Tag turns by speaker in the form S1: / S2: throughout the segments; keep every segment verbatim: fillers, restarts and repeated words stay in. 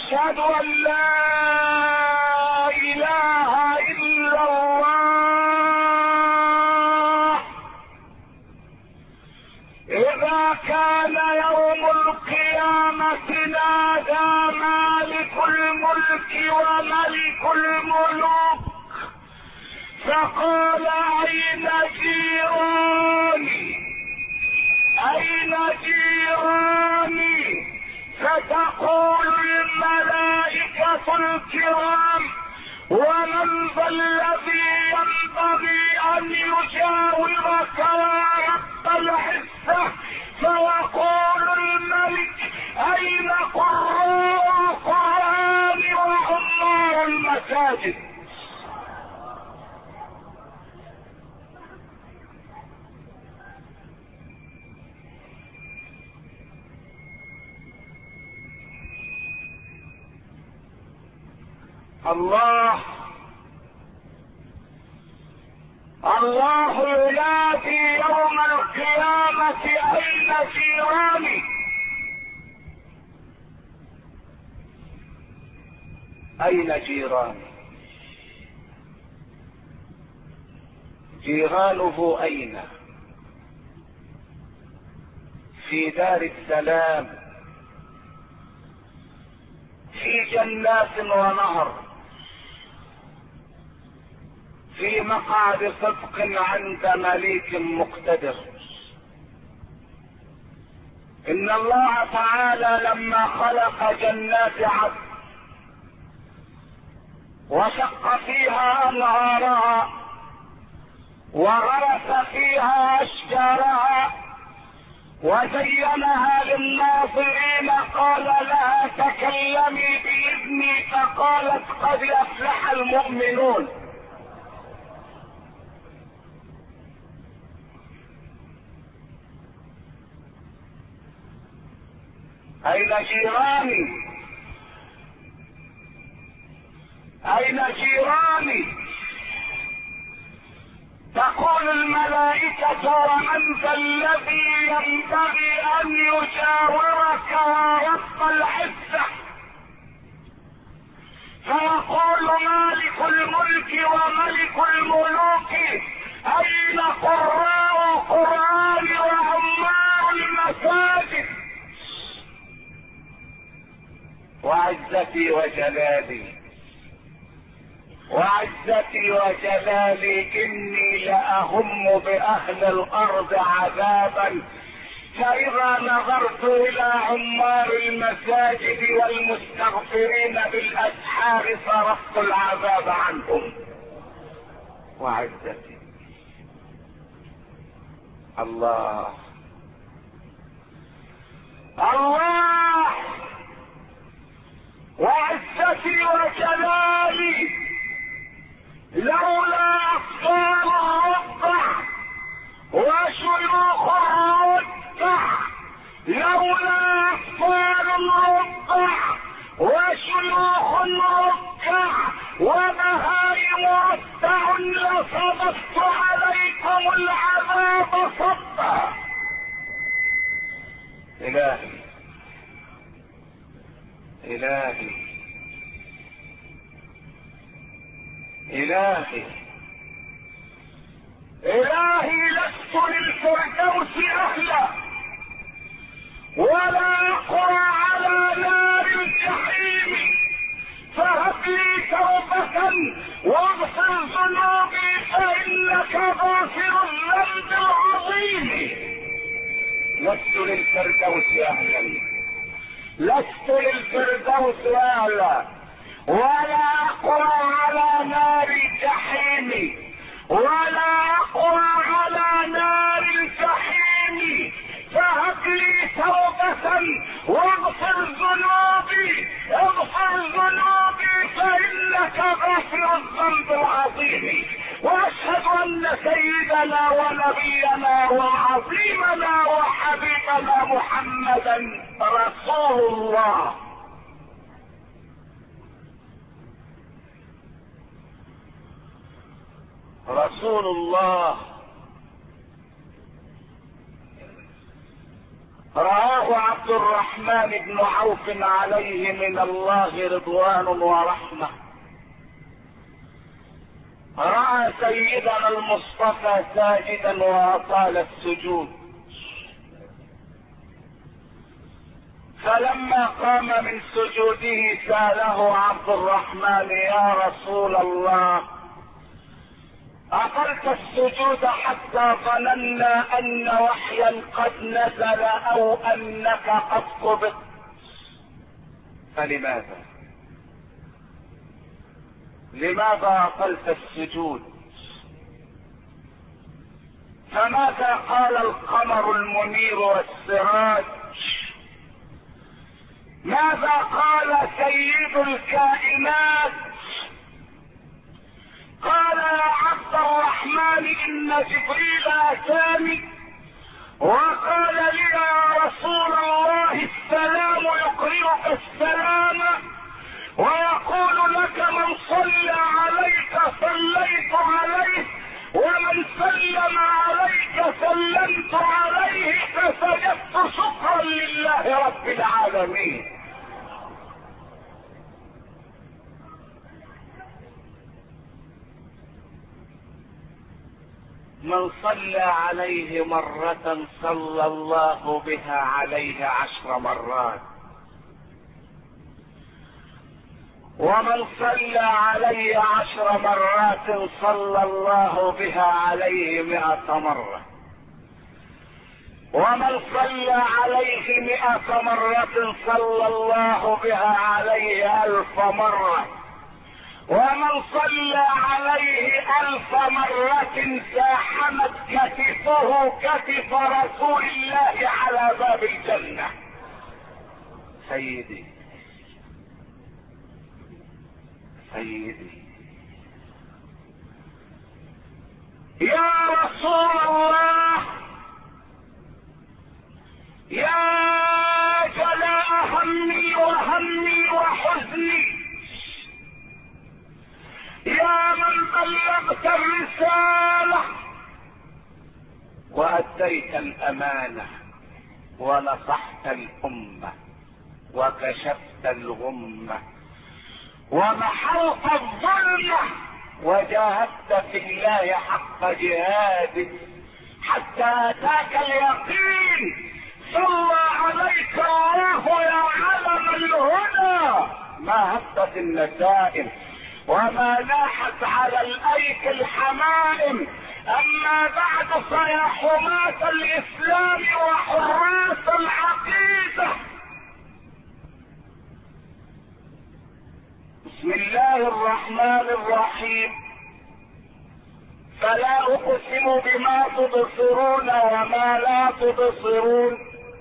S1: أشهد أن لا إله إلا الله. إذا كان يوم القيامة نادى مالك الملك وملك الملوك فقال أين جيراني أين جيراني؟ فتقول الملائكة الكرام ومن ذا الذي ينبغي أن يجاورك يا رب العزة؟ فيقول الملك أين قراء القرآن وعمار المساجد؟ الله الله ينادي يوم القيامة أين جيراني؟ أين جيراني؟ جيرانه أين؟ في دار السلام، في جنات ونهر، في مقعد صدق عند مليك مقتدر. ان الله تعالى لما خلق جنات عدن وشق فيها انهارها وغرس فيها اشجارها وزينها للناظرين قال لها تكلمي باذني فقالت قد افلح المؤمنون. أين جيراني؟ أين جيراني؟ تقول الملائكة ومن ذا الذي ينبغي أن يجاورك يا رب العزة؟ فيقول مالك الملك وملك الملوك أين قراء القرآن وعمار المساجد؟ وعزتي وجلالي وعزتي وجلالي إني لأهم بأهل الأرض عذابا، فإذا نظرت إلى عمار المساجد والمستغفرين بالأسحار صرفت العذاب عنهم. وعزتي الله الله وعزتي وجلالي لولا أطفال الرضع وشيوخ الرضع، لولا أطفال الرضع وشيوخ الرضع وبهائم رضع لصبت عليكم العذاب صبا. إلهي إلهي إلهي إلهي لست للفردوس أهلا ولا أقرأ على نار الجحيم، فهب لي توبة واغفر ذنوبي فإنك غافر الذنب العظيم. لست للفردوس أهلا لست للفردوس أهلا ولا أقرأ على نار الجحيم ولا أقرأ على نار الجحيم، فهب لي توبة واغفر ذنوبي اغفر ذنوبي فإنك غافر الذنب العظيم. وأشهد أن سيدنا ونبينا وعظيمنا وحبيبنا محمدا رسول الله. رسول الله رواه عبد عبد الرحمن بن عوف عليه من الله رضوان ورحمة رأى سيدنا المصطفى ساجدا وأطال السجود، فلما قام من سجوده سأله عبد الرحمن: يا رسول الله، أطلت السجود حتى ظننا أن وحيا قد نزل أو أنك قد قبضت، فلماذا؟ لماذا أطلت السجود؟ فماذا قال القمر المنير والسراج؟ ماذا قال سيد الكائنات؟ قال: يا عبد الرحمن، إن جبريل أتاني وقال لي: يا رسول الله، السلام يقرئك السلام ويقول لك: من صلى عليك صليت عليه، ومن سلم عليك سلمت عليه، فسجدت شكرا لله رب العالمين. من صلى عليه مرة صلى الله بها عليه عشر مرات، ومن صلى عليه عشر مرات صلى الله بها عليه مئة مرة، ومن صلى عليه مئة مرة صلى الله بها عليه ألف مرة، ومن صلى عليه ألف مرة زاحمت كتفه كتف رسول الله على باب الجنة. سيدي سيدي يا رسول الله، يا جلاء همي وهمي وحزني، يا من بلغت الرسالة وأديت الأمانة ونصحت الأمة وكشفت الغمة ومحوت الظلمة وجاهدت في الله حق جهادك حتى أتاك اليقين. صلى عليك الله يا علم الهدى، ما هبت النسائم وما لاحت على الايك الحمائم. اما بعد فيا حماة الاسلام وحراس العقيدة، بسم الله الرحمن الرحيم. فلا اقسم بما تبصرون وما لا تبصرون،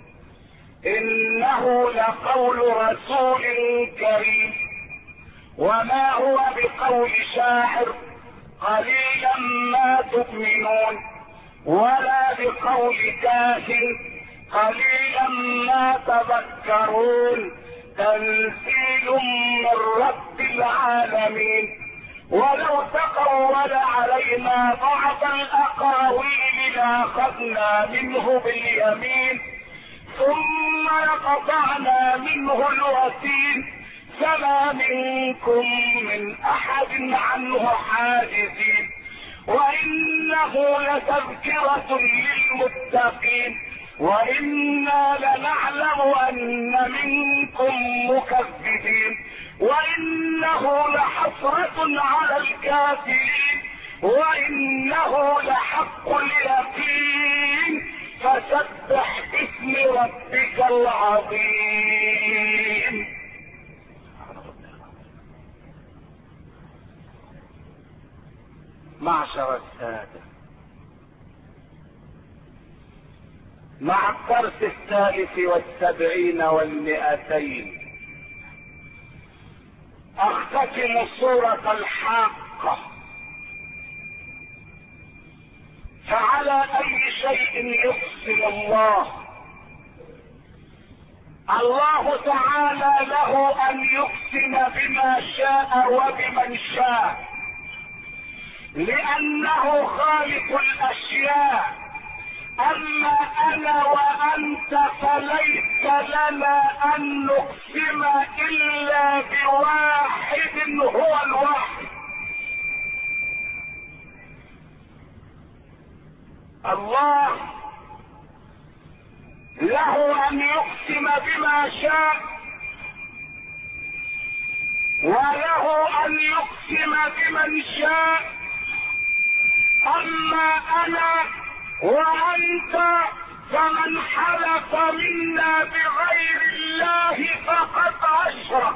S1: انه لقول رسول كريم، وما هو بقول شاعر، قليلا ما تؤمنون، ولا بقول كاهن، قليلا ما تذكرون، تنزيل من رب العالمين. ولو تقول علينا بعض الاقاويل لاخذنا منه باليمين ثم لقطعنا منه الوتين، فما منكم من احد عنه حاجزين. وانه لتذكرة للمتقين، وانا لنعلم ان منكم مكذبين، وانه لحسرة على الكافرين، وانه لحق اليقين. فسبح باسم ربك العظيم. معشر السادة، مع الدرس الثالث والسبعين والمئتين اختتم سورة الحاقة. فعلى اي شيء يقسم الله؟ الله تعالى له ان يقسم بما شاء وبمن شاء، لانه خالق الاشياء اما انا وانت فليس لنا ان نقسم الا بواحد هو الواحد. الله له ان يقسم بما شاء، وله ان يقسم بمن شاء. اما انا وانت فمن حلف منا بغير الله فقد اشرك.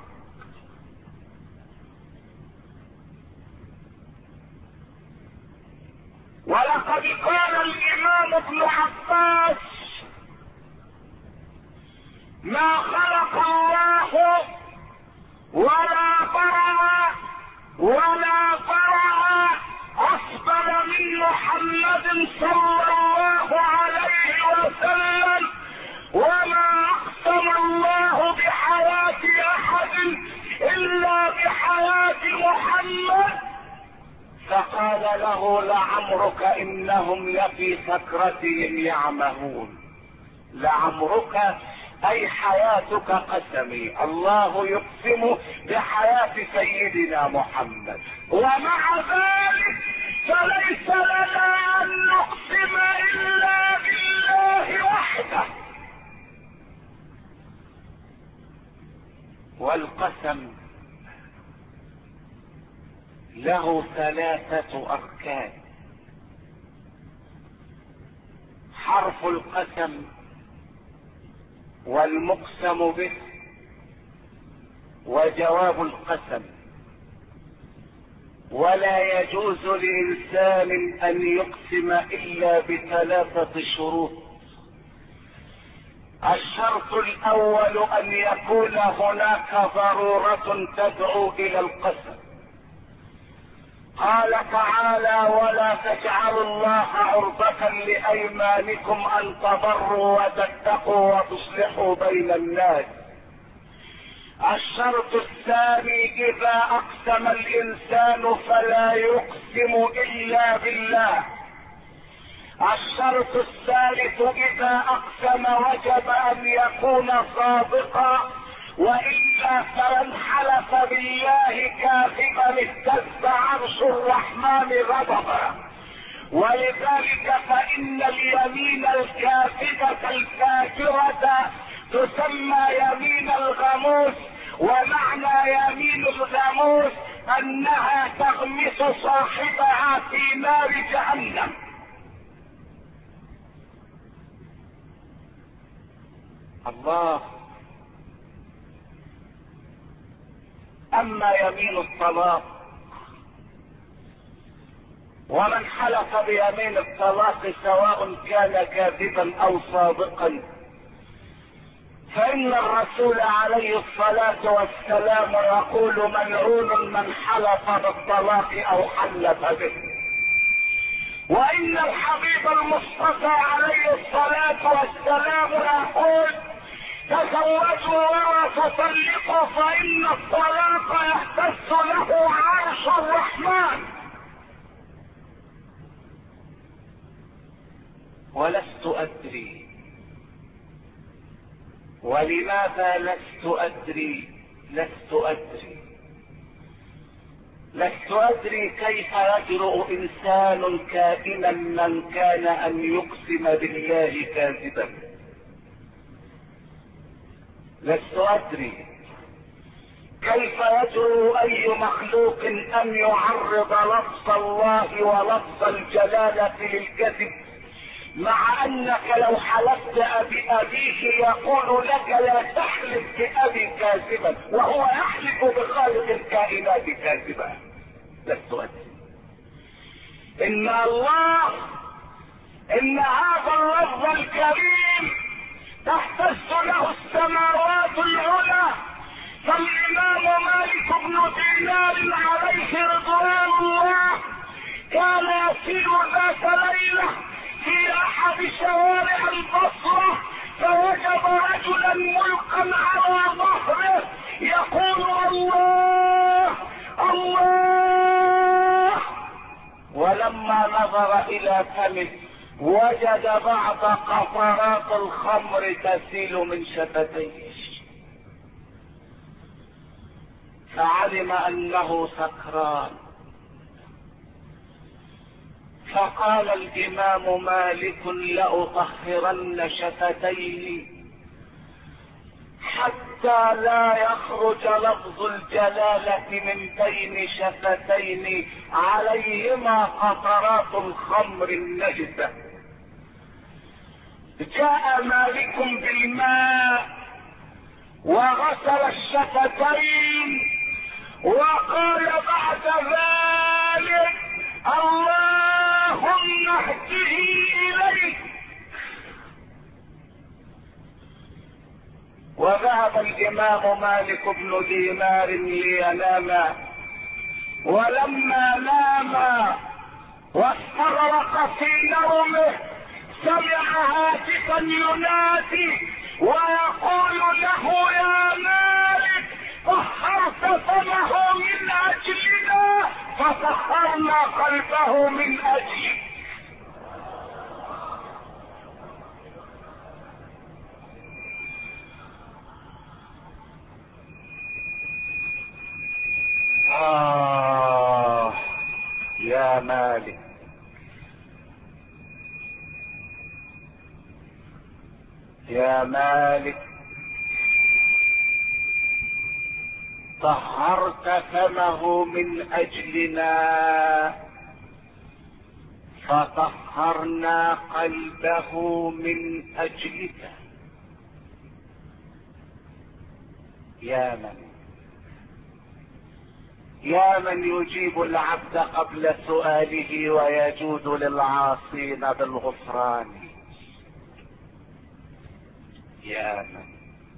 S1: ولقد قال الامام ابن عباس: ما خلق الله ولا برع ولا برع اصبر من محمد صلى الله عليه وسلم، وما اقسم الله بحياة احد الا بحياة محمد. فقال له: لعمرك انهم لفي سكرتهم يعمهون. لعمرك اي حياتك قسمي. الله يقسم بحياة سيدنا محمد، ومع ذلك فليس لنا ان نقسم الا بالله وحده. والقسم له ثلاثة اركان. حرف القسم والمقسم به وجواب القسم. ولا يجوز لإنسان أن يقسم إلا بثلاثة شروط. الشرط الأول أن يكون هناك ضرورة تدعو إلى القسم. قال تعالى: ولا تجعلوا الله عرضة لأيمانكم أن تبروا وتتقوا وتصلحوا بين الناس. الشرط الثاني: إذا أقسم الإنسان فلا يقسم إلا بالله. الشرط الثالث: إذا أقسم وجب أن يكون صادقا، وإلا فمن حلف بالله كاذبا اهتز عرش الرحمن غضبا. ولذلك فإن اليمين الكاذبة الفاجرة تسمى يمين الغموس. ومعنى يمين الغموس أنها تغمس صاحبها في نار جهنم. الله. اما يمين الطلاق، ومن حلف بيمين الطلاق سواء كان كاذبا او صادقا، فان الرسول عليه الصلاة والسلام يقول: ملعون من حلف بالطلاق او حلف به. وان الحبيب المصطفى عليه الصلاة والسلام يقول: تزوجوا ولا تطلقوا فإن الطلاق يهتز له عرش الرحمن. ولست أدري. ولماذا لست أدري؟ لست أدري لست أدري كيف يجرؤ إنسان كائنا من كان أن يقسم بالله كاذبا. لست أدري كيف يجرؤ أي مخلوق أن يعرض لفظ الله ولفظ الجلالة للكذب، مع أنك لو حلفت بأبيه يقول لك: لا تحلف بأبي كاذبا، وهو يحلف بخالق الكائنات كاذبا. لست أدري. إن الله إن هذا اللفظ الكريم تهتز له السماوات العلى. فالإمام مالك بن دينار عليه رضوان الله كان يسير ذات ليلة في أحد شوارع البصرة، فوجد رجلا ملقا على ظهره يقول: الله الله. ولما نظر إلى فمه وجد بعض قطرات الخمر تسيل من شفتيه، فعلم انه سكران. فقال الامام مالك: لأطهرن شفتيه حتى لا يخرج لفظ الجلالة من بين شفتين عليهما قطرات الخمر النجسة. جاء مالك بالماء وغسل الشفتين وقال بعد ذلك: اللهم اهده اليك. وذهب الامام مالك بن دينار لينام، ولما نام واستغرق في نومه سمع هاتفا ينادي ويقول له: يا مالك، طهرت فمه من اجلنا فطهرنا قلبه من اجلك. آه يا مالك، يا مالك، طهرت فمه من اجلنا فطهرنا قلبه من اجلك. يا من يا من يجيب العبد قبل سؤاله ويجود للعاصين بالغفران. يا من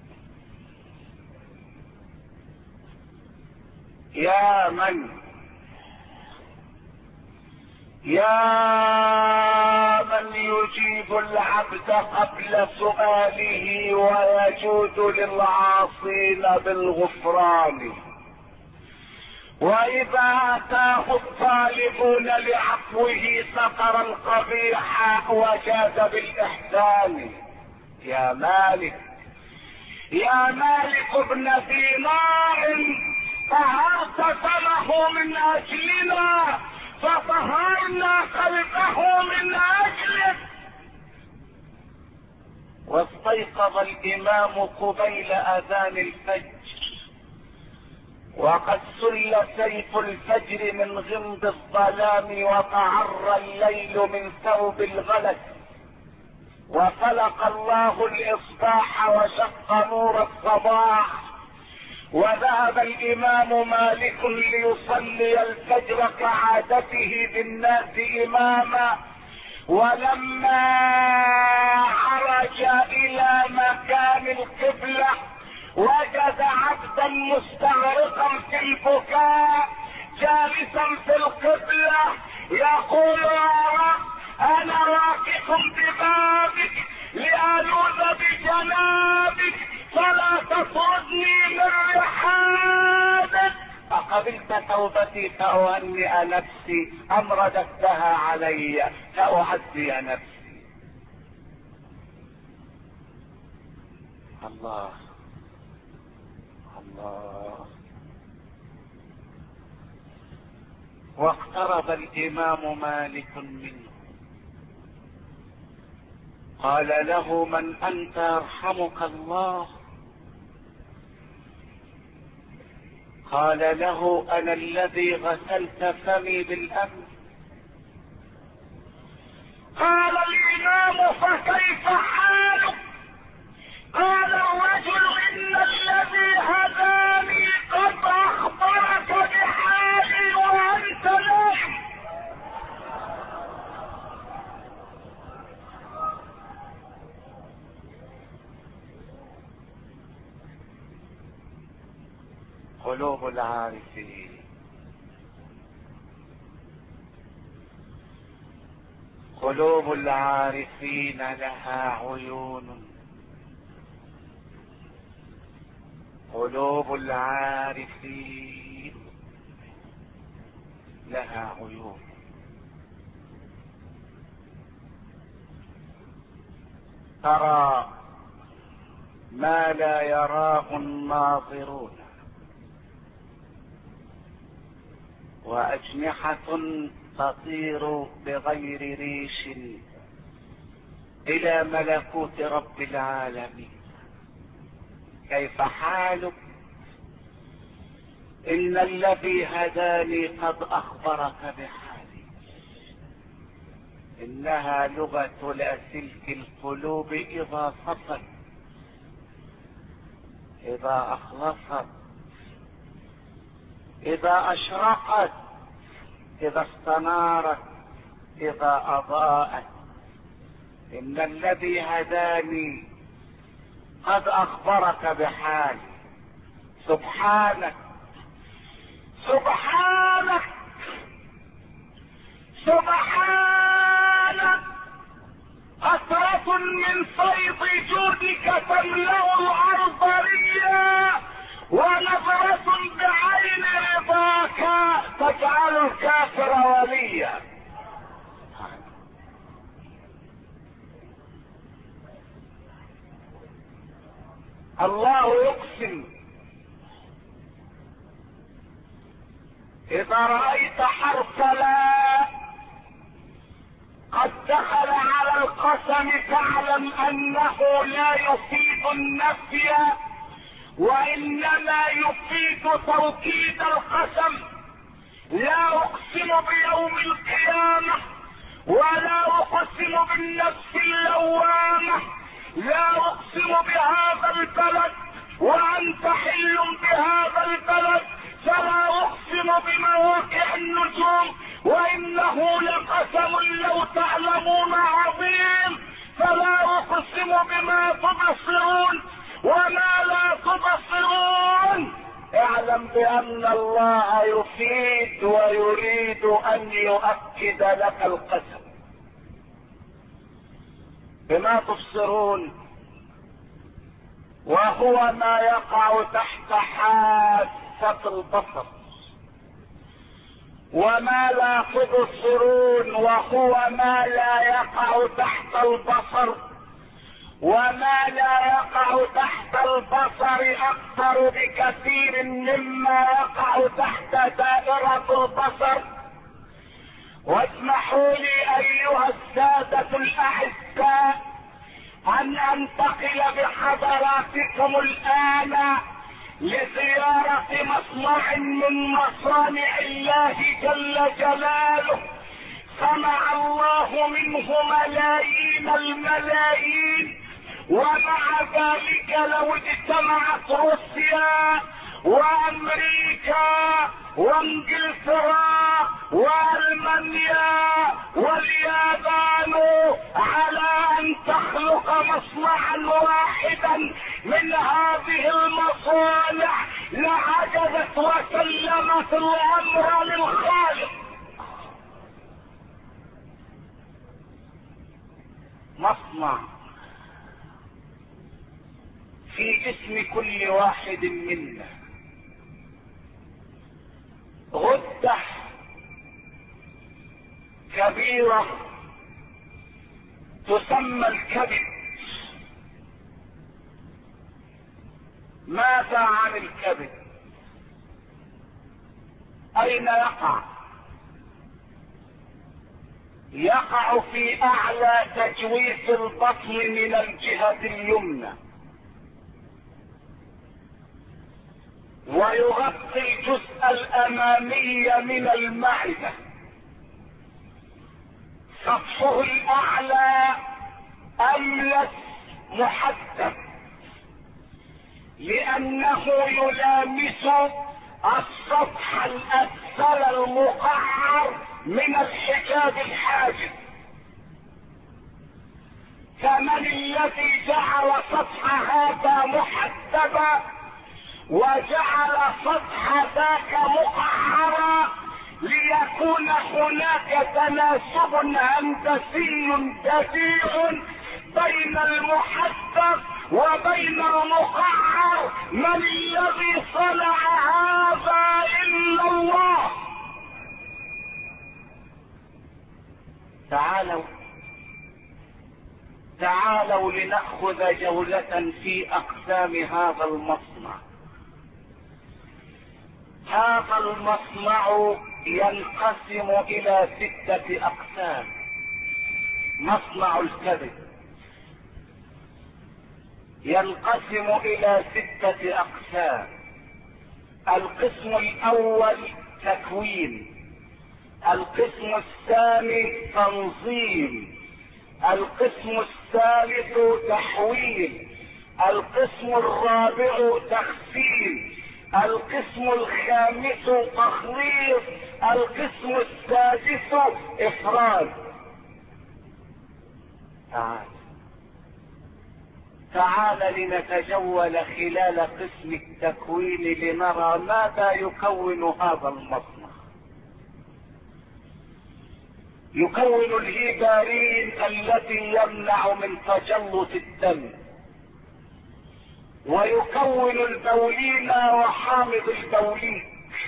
S1: يا من يا من يجيب العبد قبل سؤاله ويجود للعاصين بالغفران. واذا اتاه الطالبون لعفوه ستر القبيح وجاد بالاحسان. يا مالك يا مالك ابن دينار، طهرت فمه من اجلنا فطهرنا قلبه من اجلك. واستيقظ الامام قبيل اذان الفجر، وقد سل سيف الفجر من غمد الظلام وتعرى الليل من ثوب الغلس، وفلق الله الاصباح وشق نور الصباح. وذهب الامام مالك ليصلي الفجر كعادته بالناس اماما، ولما عرج الى مكان القبلة وجد عبدا مستغرقا في البكاء جالسا في القبلة يقول: يا رب، انا واقف ببابك لألوذ بجنابك فلا تطردني من رحابك. فقبلت توبتي فأهنئ نفسي أم رددتها علي فأعزي نفسي. الله الله. واقترب الإمام مالك منه قال له: من أنت يرحمك الله؟ قال له: أنا الذي غسلت فمي بالأمس. قال الإمام: فكيف حالك؟ قال الرجل: إن الذي هداني قد أخبرك بحالي وأنت نائم. قلوب العارفين قلوب العارفين لها عيون، قلوب العارفين لها عيون. ترى ما لا يراه الناظرون، وأجنحة تطير بغير ريش إلى ملكوت رب العالمين. كيف حالك؟ إن الذي هداني قد أخبرك بحالي. إنها لغة لاسلك القلوب إذا صفت، إذا أخلصت، إذا أشرقت، إذا استنارت، إذا أضاءت. إن الذي هداني قد أخبرك بحالي. سبحانك سبحانك سبحانك، قطرة من فيض جودك تملأ الأرض ريا، ونظرة بعين رضاك تجعل الكافر وليا. الله يقسم: إذا رأيت حرف لا قد دخل على القسم فاعلم أنه لا يفيد النفي، وإنما يفيد توكيد القسم. لا أقسم بيوم القيامة، ولا أقسم بالنفس اللوامة، لا أقسم بهذا البلد وأنت حل بهذا البلد، فلا أقسم بمواقع النجوم، وإنه لقسم لو تعلمون عظيم. فلا أقسم بما تبصرون وما لا تبصرون. اعلم بأن الله يفيد ويريد أن يؤكد لك القسم. بما تبصرون وهو ما يقع تحت حاسة البصر، وما لا تبصرون وهو ما لا يقع تحت البصر، وما لا يقع تحت البصر اكثر بكثير مما يقع تحت دائرة البصر. واسمحوا لي ايها السادة الاعزاء ان انتقل بحضراتكم الان لزيارة مصنع من مصانع الله جل جلاله، صنع الله منه ملايين الملايين، ومع ذلك لو اجتمعت روسيا وامريكا وانجلترا والمانيا واليابان على ان تخلق مصنعا واحدا من هذه المصانع لعجزت وسلمت الامر للخالق. مصنع في جسم كل واحد منا غدة كبيرة تسمى الكبد. ماذا عن الكبد؟ اين يقع؟ يقع في اعلى تجويف البطن من الجهة اليمنى، ويغطي الجزء الامامي من المعدة. سطحه الاعلى املس محدد لانه يلامس السطح الاسفل المقعر من الحجاب الحاجز. فمن الذي جعل سطح هذا محددا وجعل سطح ذاك مقعرا ليكون هناك تناسب هندسي بديع بين المحدد وبين المقعر؟ من الذي صنع هذا الا الله؟ تعالوا تعالوا لنأخذ جولة في أقسام هذا المصنع. هذا المصنع ينقسم إلى ستة أقسام. مصنع الكبد ينقسم إلى ستة أقسام. القسم الأول تكوين، القسم الثاني تنظيم، القسم الثالث تحويل، القسم الرابع تخزين، القسم الخامس تخليص، القسم السادس افراد. تعال تعال لنتجول خلال قسم التكوين لنرى ماذا يكون هذا المصنع. يكون الهيبارين التي يمنع من تجلط الدم، ويكون البولين وحامض البوليك.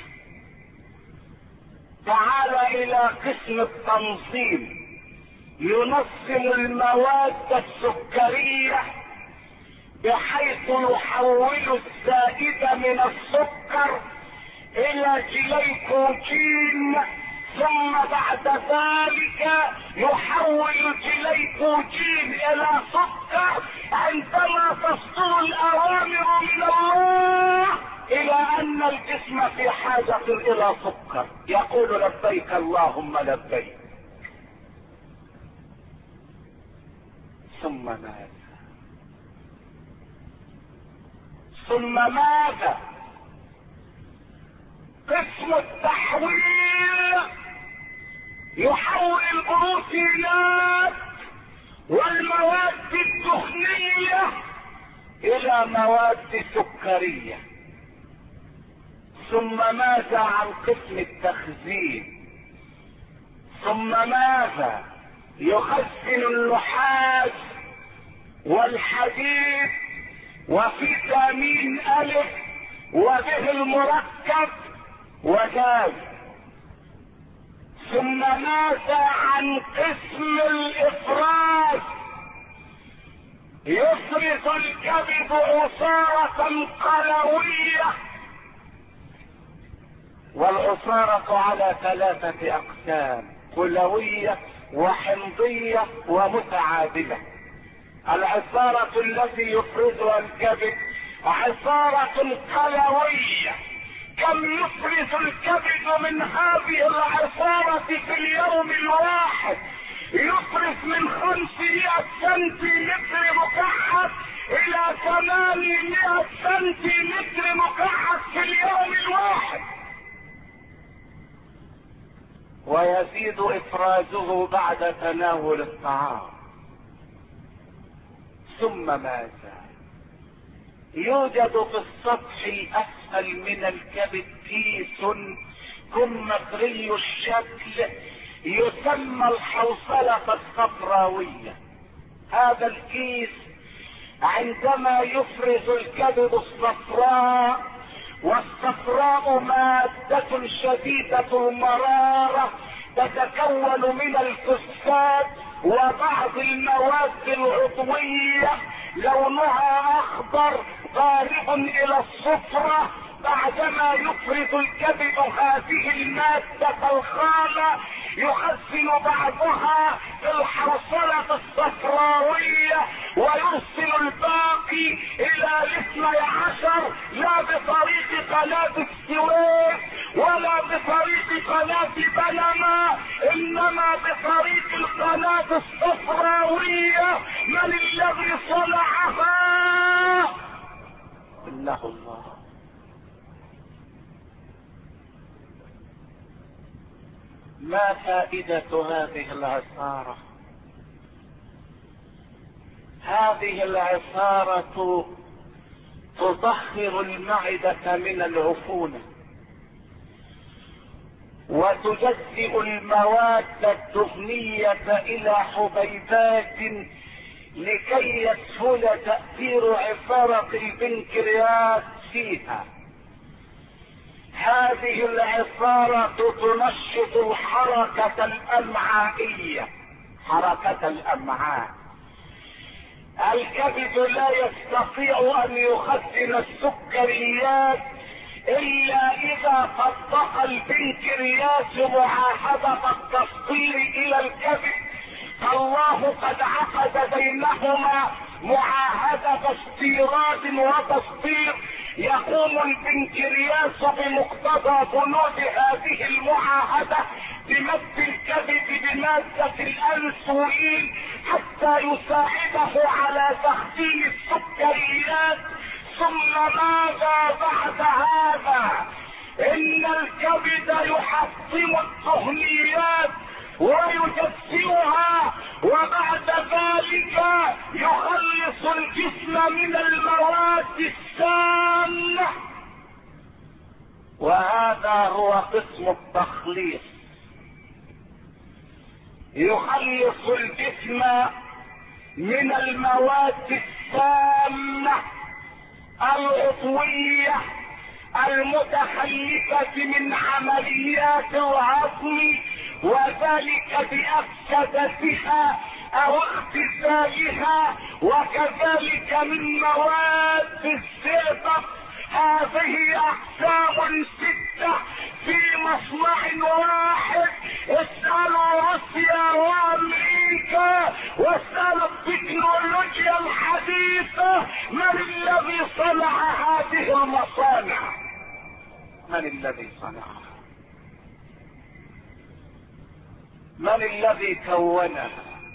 S1: تعال الى قسم التنظيم. ينظم المواد السكرية بحيث يحول الزائد من السكر الى جليكوجين، ثم بعد ذلك يحول الجليكوجين الى سكر عندما تصدر الاوامر من الله الى ان الجسم في حاجة الى سكر، يقول لبيك اللهم لبيك. ثم ماذا؟ ثم ماذا؟ قسم التحويل يحول البروتينات والمواد الدهنية الى مواد سكرية. ثم ماذا عن قسم التخزين؟ ثم ماذا؟ يخزن النحاس والحديد وفيتامين الف وبه المركب وغاز. ثم ماذا عن قسم الافراز؟ يفرز الكبد عصارة قلوية، والعصارة على ثلاثة اقسام: قلوية وحمضية ومتعادلة. العصارة التي يفرزها الكبد عصارة قلوية. كم يفرز الكبد من هذه العصارة في اليوم الواحد؟ يفرز من خمسمائة سنتيمتر مكعب الى ثمانمائة سنتيمتر مكعب في اليوم الواحد، ويزيد افرازه بعد تناول الطعام. ثم ماذا؟ يوجد في السطح الاسفل من الكبد كيس كمثري الشكل يسمى الحوصلة الصفراوية. هذا الكيس عندما يفرز الكبد الصفراء، والصفراء مادة شديدة المرارة تتكون من الفوسفات وبعض المواد العضوية لونها اخضر قارب الى الصفرة. بعدما يفرز الكبد هذه المادة الخامة يخزن بعضها في الحوصلة الصفراوية ويرسل الباقي الى الاثني عشر، لا بطريق قناة السويس ولا بطريق قناة بنما، انما بطريق القناة الصفراوية. من الذي صنعها؟ انه الله. ما فائدة هذه العصارة؟ هذه العصارة تطهر المعدة من العفونة، وتجزئ المواد الدهنية الى حبيبات لكي يسهل تأثير عصارة البنكرياس فيها. هذه العصارة تنشط الحركة الامعائية، حركة الامعاء، الكبد لا يستطيع ان يخزن السكريات الا اذا طبق البنكرياس معاهدة التصدير الى الكبد، فالله قد عقد بينهما معاهدة استيراد وتصدير. يقوم البنكرياس بمقتضى بنود هذه المعاهدة بمد الكبد بمادة الانسولين حتى يساعده على تخزين السكريات. ثم ماذا بعد هذا؟ ان الكبد يحطم الدهنيات ويجزئها، وبعد ذلك يخلص الجسم من المواد السامة. وهذا هو قسم التخليص. يخلص الجسم من المواد السامة العضوية المتخلفة من عمليات الهضم، وذلك بأفسدتها او اختزالها، وكذلك من مواد الزئبق. هذه اقسام ستة في مصنع واحد. اسألوا روسيا وامريكا واسألوا التكنولوجيا الحديثة من الذي صنع هذه المصانع؟ من الذي صنعها؟ من الذي كونها؟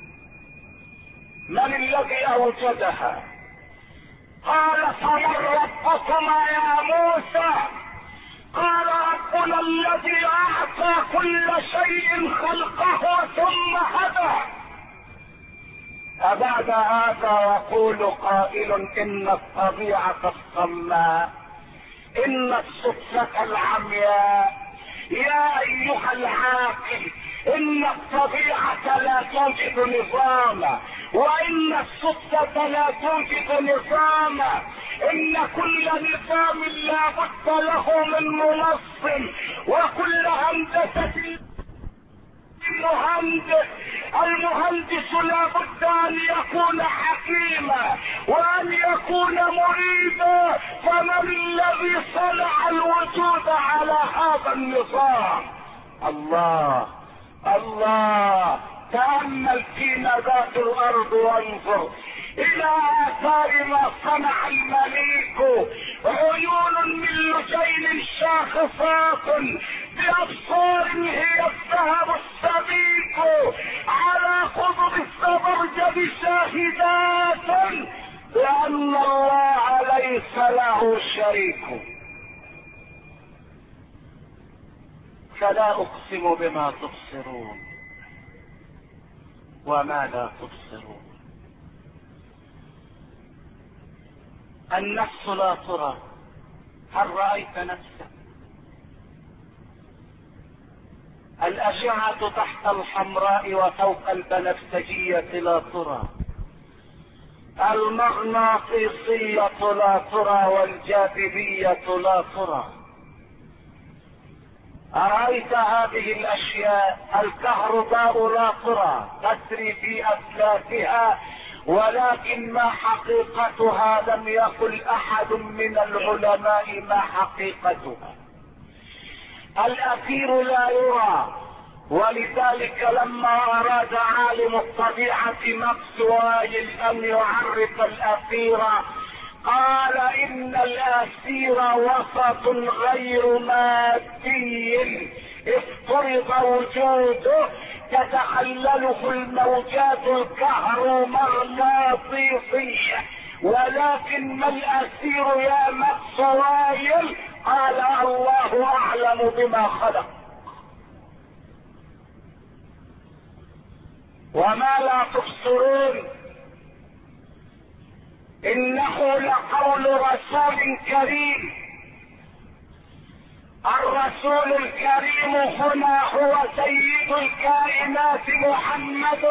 S1: من الذي اوجدها؟ قال فمن ربكما يا موسى؟ قال ربنا الذي اعطى كل شيء خلقه ثم هدى. أبعد هذا يقول قائل ان الطبيعة الصماء، ان الصدفة العمياء، يا ايها العاقل ان الطبيعة لا توجد نظاما، وان الصدفة لا توجد نظاما، ان كل نظام لا بد له من منظم، وكل هندسة مهندس. المهندس لا بد ان يكون حكيما وان يكون مريدا. فمن الذي صنع الوجود على هذا النظام؟ الله الله. تأمل في نبات الارض وانظر الى اثار ما صنع المليك. عيون من لجين شاخصات بابصار هي الذهب السبيك، على خضر الزبرجد شاهدات لان الله ليس له شريك. فلا اقسم بما تبصرون وما لا تبصرون. النفس لا ترى. هل رأيت نفسك؟ الأشعة تحت الحمراء وفوق البنفسجية لا ترى. المغناطيسية لا ترى والجاذبية لا ترى. أرأيت هذه الأشياء؟ الكهرباء لا ترى، تسري في أسلافها، ولكن ما حقيقتها لم يقل أحد من العلماء ما حقيقتها. الأثير لا يرى، ولذلك لما أراد عالم الطبيعة ماكسويل أن يعرف الأثير قال إن الأثير وسط غير مادي افترض وجوده تتخلله الموجات الكهرومغناطيسية، ولكن ما الأثير يا ماكسويل؟ قال الله أعلم بما خلق. وما لا تبصرون انه لقول رسول كريم. الرسول الكريم هنا هو سيد الكائنات محمد.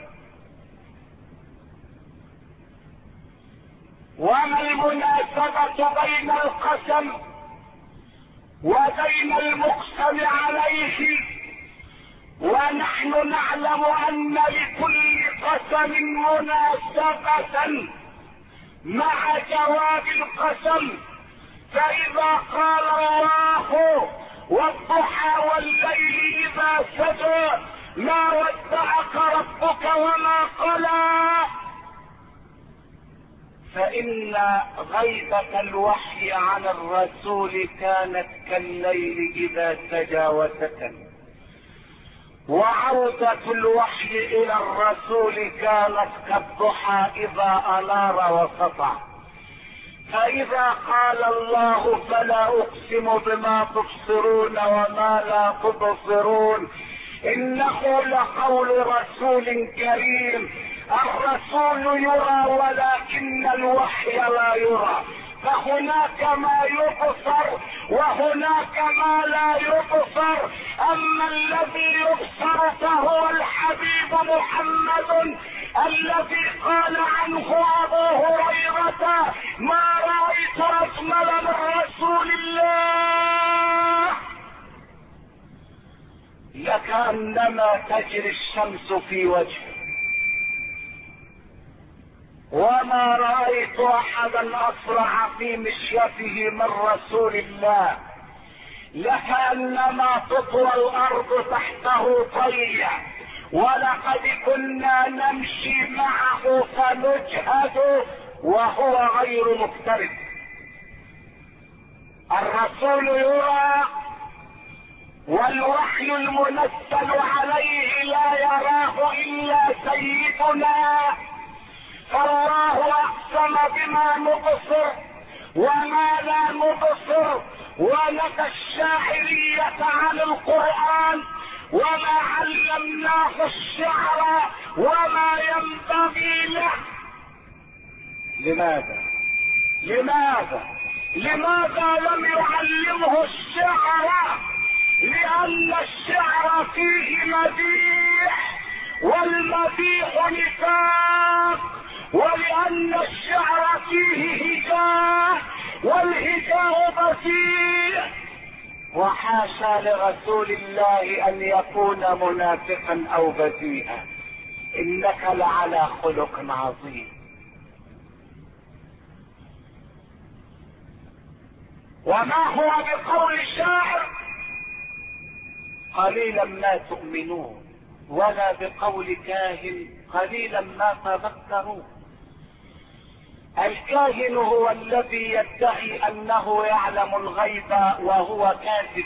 S1: وما المناسبة بين القسم وبين المقسم عليه ونحن نعلم ان لكل قسم مناسبة مع جواب القسم. فاذا قال الله والضحى والليل اذا سجى ما ودعك ربك وما قلى، فان غيبة الوحي عن الرسول كانت كالليل اذا سجى وسكن، وعودة الوحي الى الرسول كانت كالضحى اذا انار وسطع. فاذا قال الله فلا اقسم بما تبصرون وما لا تبصرون انه لقول رسول كريم، الرسول يرى ولكن الوحي لا يرى، فهناك ما يبصر وهناك ما لا يبصر. اما الذي يبصر فهو الحبيب محمد الذي قال عنه ابو هريرة ما رأيت اجمل من رسول الله، لكأنما تجري الشمس في وجهه، وما رأيت احدا اسرع في مشيته من رسول الله، لكأنما تطوى الارض تحته طية، ولقد كنا نمشي معه فنجهد وهو غير مقترب. الرسول يرى والوحي المنزل عليه لا يراه الا سيدنا، فالله اقسم بما نبصر وما لا نبصر، ونفى الشاعرية عن القرآن وما علمناه الشعر وما ينبغي له. لماذا لماذا لماذا لم يعلمه الشعر؟ لان الشعر فيه مديح والمديح نفاق، ولان الشعر فيه هجاء والهجاء بذيء، وحاشا لرسول الله ان يكون منافقا او بذيئا، انك لعلى خلق عظيم. وما هو بقول شاعر قليلا ما تؤمنون، ولا بقول كاهن قليلا ما تذكرون. الكاهن هو الذي يدعي انه يعلم الغيب وهو كاذب،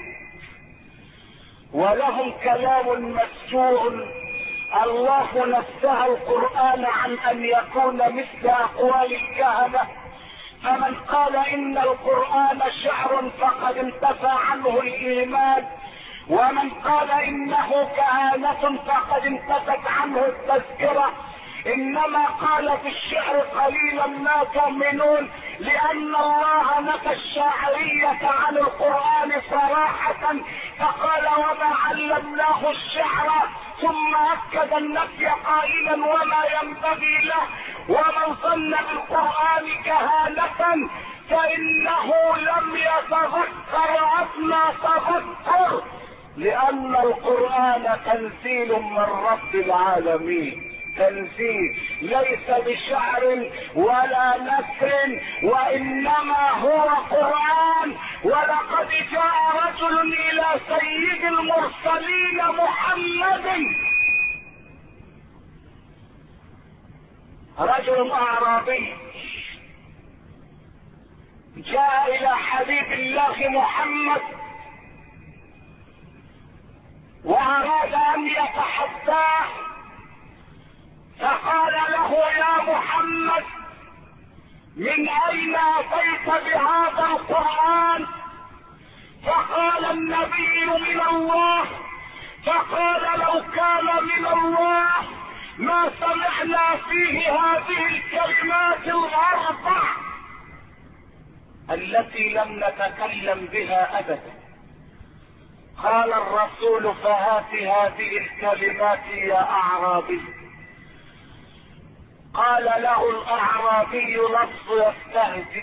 S1: ولهم كلام مسجوع. الله نزه القرآن عن ان يكون مثل اقوال الكهنة، فمن قال ان القرآن شعر فقد انتفى عنه الايمان، ومن قال انه كهانة فقد انتفت عنه التذكرة. انما قال في الشعر قليلا ما تؤمنون لان الله نفى الشاعرية عن القرآن صراحة، فقال وما علمناه الشعر، ثم اكد النفي قائلا وما ينبغي له. ومن ظن بالقرآن كهانة فانه لم يتذكر اصلا تذكر، لان القرآن تنزيل من رب العالمين، تنزيل ليس بشعر ولا نثر، وانما هو قرآن. ولقد جاء رجل الى سيد المرسلين محمد، رجل اعرابي جاء الى حبيب الله محمد واراد ان يتحداه، فقال له يا محمد من اين اتيت بهذا القرآن؟ فقال النبي من الله. فقال لو كان من الله ما سمعنا فيه هذه الكلمات الاربع التي لم نتكلم بها ابدا. قال الرسول فهات هذه الكلمات يا اعرابي. قال له الاعرابي لفظ يستهزئ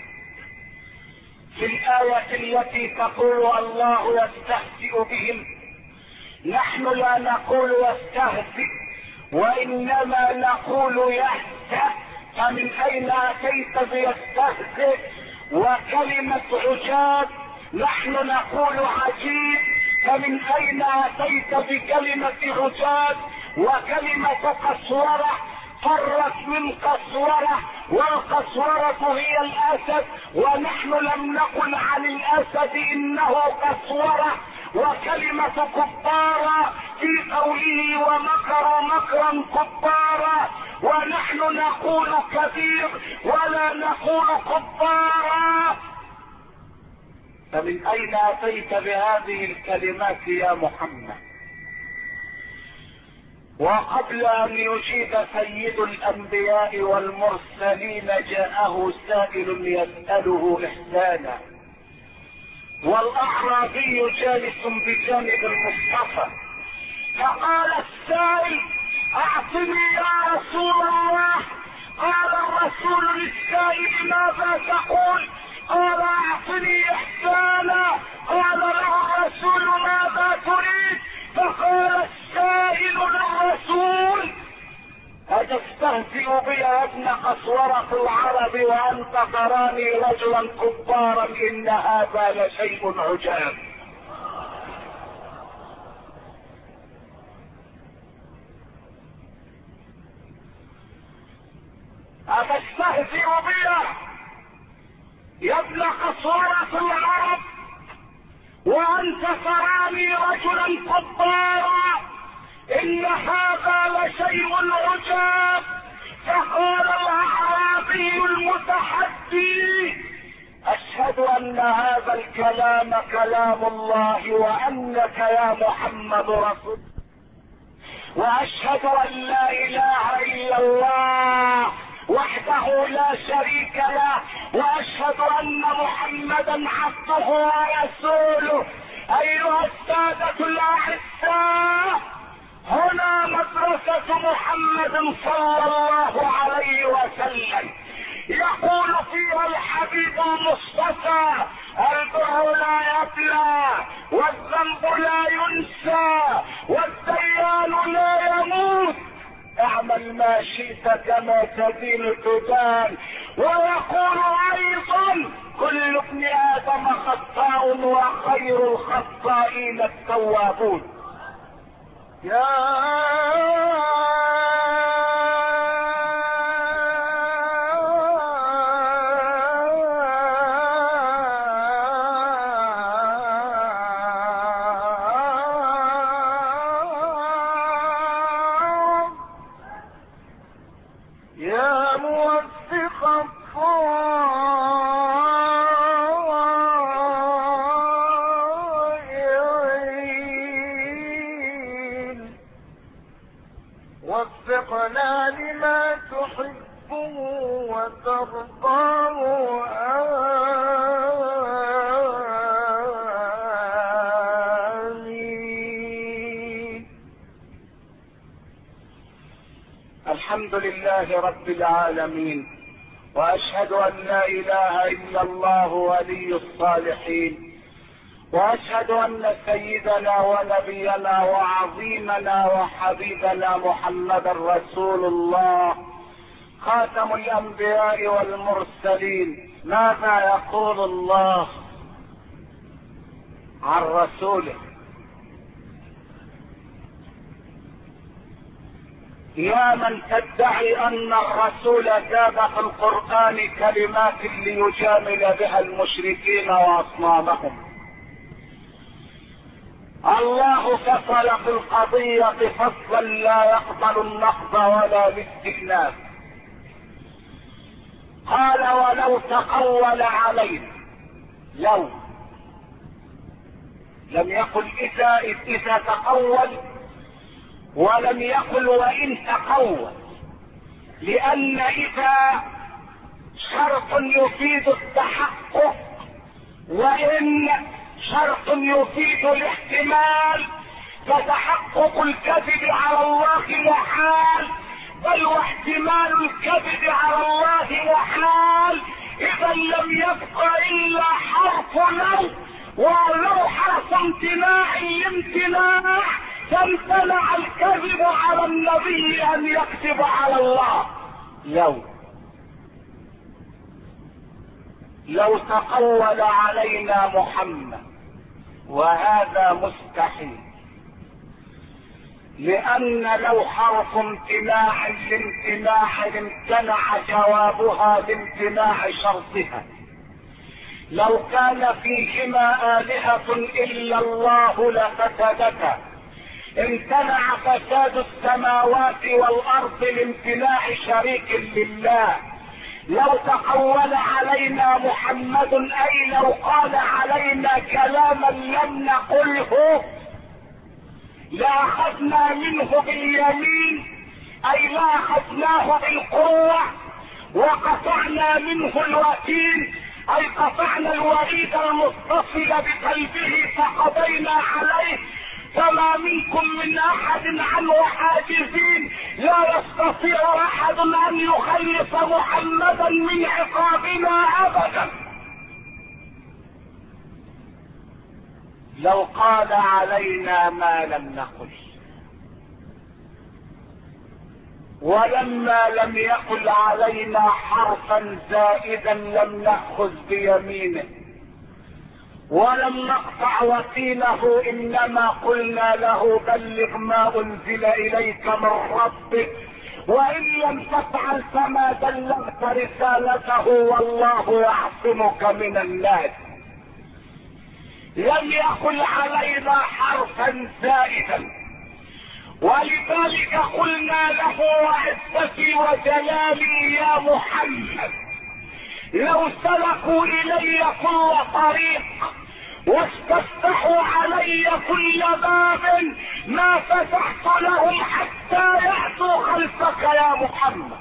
S1: في الآية التي تقول الله يستهزئ بهم نحن لا نقول يستهزئ، وانما نقول يهزأ. فمن اين اتيت بيستهزئ؟ وكلمة عجاب نحن نقول عجيب، فمن اين اتيت بكلمة عجاب؟ وكلمة قسورة فرت من قسورة، والقسورة هي الاسد، ونحن لم نقل عن الاسد انه قسورة. وكلمة كبارة في قوله ومكر مكرا كبارا، ونحن نقول كبير ولا نقول كبارا. فمن اين اتيت بهذه الكلمات يا محمد؟ وقبل ان يجيب سيد الانبياء والمرسلين جاءه سائل يسأله احسانا، والاعرابي جالس بجانب المصطفى، فقال السائل اعطني يا رسول الله. قال الرسول للسائل ماذا تقول؟ قال اعطني احسانا. قال له الرسول ماذا تريد؟ فقال السائل للرسول أتستهزئ بي يا ابن قسورة العرب وأنت تراني رجلا كبارا؟ إن هذا لشيء عجاب. أتستهزئ بي يا ابن قسورة العرب وأنت تراني رجلا كبارا؟ إن هذا لشيء عجاب. فقال الأعرابي المتحدي أشهد أن هذا الكلام كلام الله وأنك يا محمد رسول، وأشهد أن لا إله إلا الله وحده لا شريك له، وأشهد أن محمدا عبده ورسوله. أيها السادة الأعزاء، هنا مدرسة محمد صلى الله عليه وسلم، يقول فيها الحبيب المصطفى البر لا يبلى والذنب لا ينسى والديان لا يموت، اعمل ما شئت كما تدين تدان. ويقول ايضا كل ابن ادم خطاء وخير الخطائين التوابون. يا يا موفق الطائعين وفقنا لما تحبه وترضاه. آمين. الحمد لله رب العالمين، واشهد ان لا اله الا الله ولي الصالحين، واشهد ان سيدنا ونبينا وعظيمنا وحبيبنا محمدا رسول الله خاتم الانبياء والمرسلين. ماذا يقول الله عن رسوله؟ يا من تدعي ان الرسول جاب في القرآن كلمات ليجامل بها المشركين واصنامهم، الله فصل في القضية فصلا لا يقبل النقض ولا الاستئناف. قال ولو تقول علينا، لو لم يقل اذا اذا تقول، ولم يقل وان تقول، لان اذا شرط يفيد التحقق، وان شرط يفيد الاحتمال، فتحقق الكذب على الله محال، بل واحتمال الكذب على الله محال. اذا لم يبق الا حرف لو، ولو حرف امتناع لامتناع، فامتنع الكذب على النبي ان يكذب على الله. لو لو تقول علينا محمد، وهذا مستحيل، لان لو حرف امتناع لامتناع امتنع جوابها لامتناع شرطها. لو كان فيهما آلهة إلا الله لفسدتا، امتنع فساد السماوات والأرض لامتناع شريك لله. لو تقول علينا محمد أي لو قال علينا كلاما لم نقله لأخذنا منه باليمين، أي لأخذناه بالقوة وقطعنا منه الوتين، أي قطعنا الوريد المتصل بقلبه فقضينا عليه، فما منكم من أحد عنه حاجزين. لا يستطيع أحد أن يخلص محمدا من عقابنا أبدا. لو قال علينا ما لم نقل، ولما لم يقل علينا حرفا زائدا لم نأخذ بيمينه ولم نقطع وتينه، انما قلنا له بلغ ما انزل اليك من ربك، وان لم تفعل فما بلغت رسالته والله يعصمك من الناس. لم يقل علينا حرفا زائدا، ولذلك قلنا له وعزتي وجلالي يا محمد لو سلكوا الي كل طريق واستفتحوا علي كل باب ما فتحت لهم حتى يأتوا خلفك يا محمد.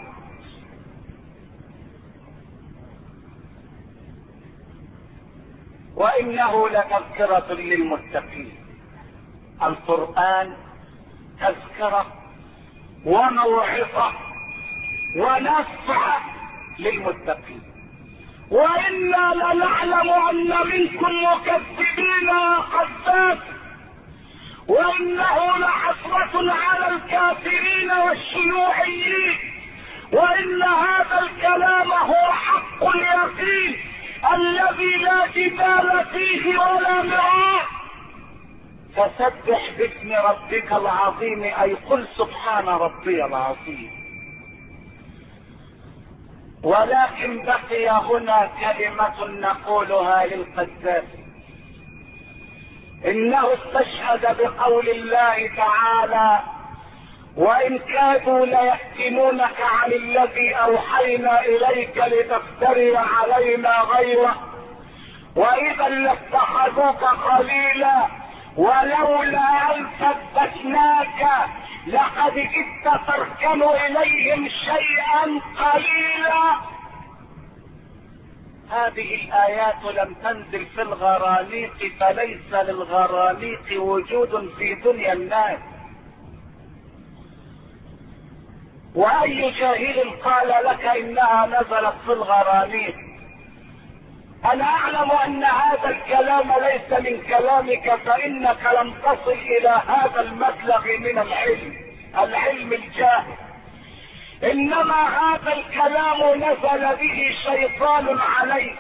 S1: وإنه لتذكرة للمتقين. القرآن تذكرة وموعظة ونصح للمتقين. وإنا لنعلم أن منكم مكذبين وكذاب، وإنه لحسرة على الكافرين والشيوعيين، وإن هذا الكلام هو حق اليقين الذي لا جدال فيه ولا مراء. فسبح باسم ربك العظيم، أي قل سبحان ربي العظيم. ولكن بقي هنا كلمة نقولها للقذافي. انه استشهد بقول الله تعالى: وان كادوا ليفتنونك عن الذي اوحينا اليك لتفتري علينا غيره واذا لاتخذوك خليلا ولولا ان ثبتناك لقد جئت تركن اليهم شيئا قليلا. هذه الايات لم تنزل في الغرانيق، فليس للغرانيق وجود في دنيا الناس. واي جاهل قال لك انها نزلت في الغرانيق؟ انا اعلم ان هذا الكلام ليس من كلامك، فانك لم تصل الى هذا المبلغ من العلم، العلم الجاهل. انما هذا الكلام نزل به شيطان عليك.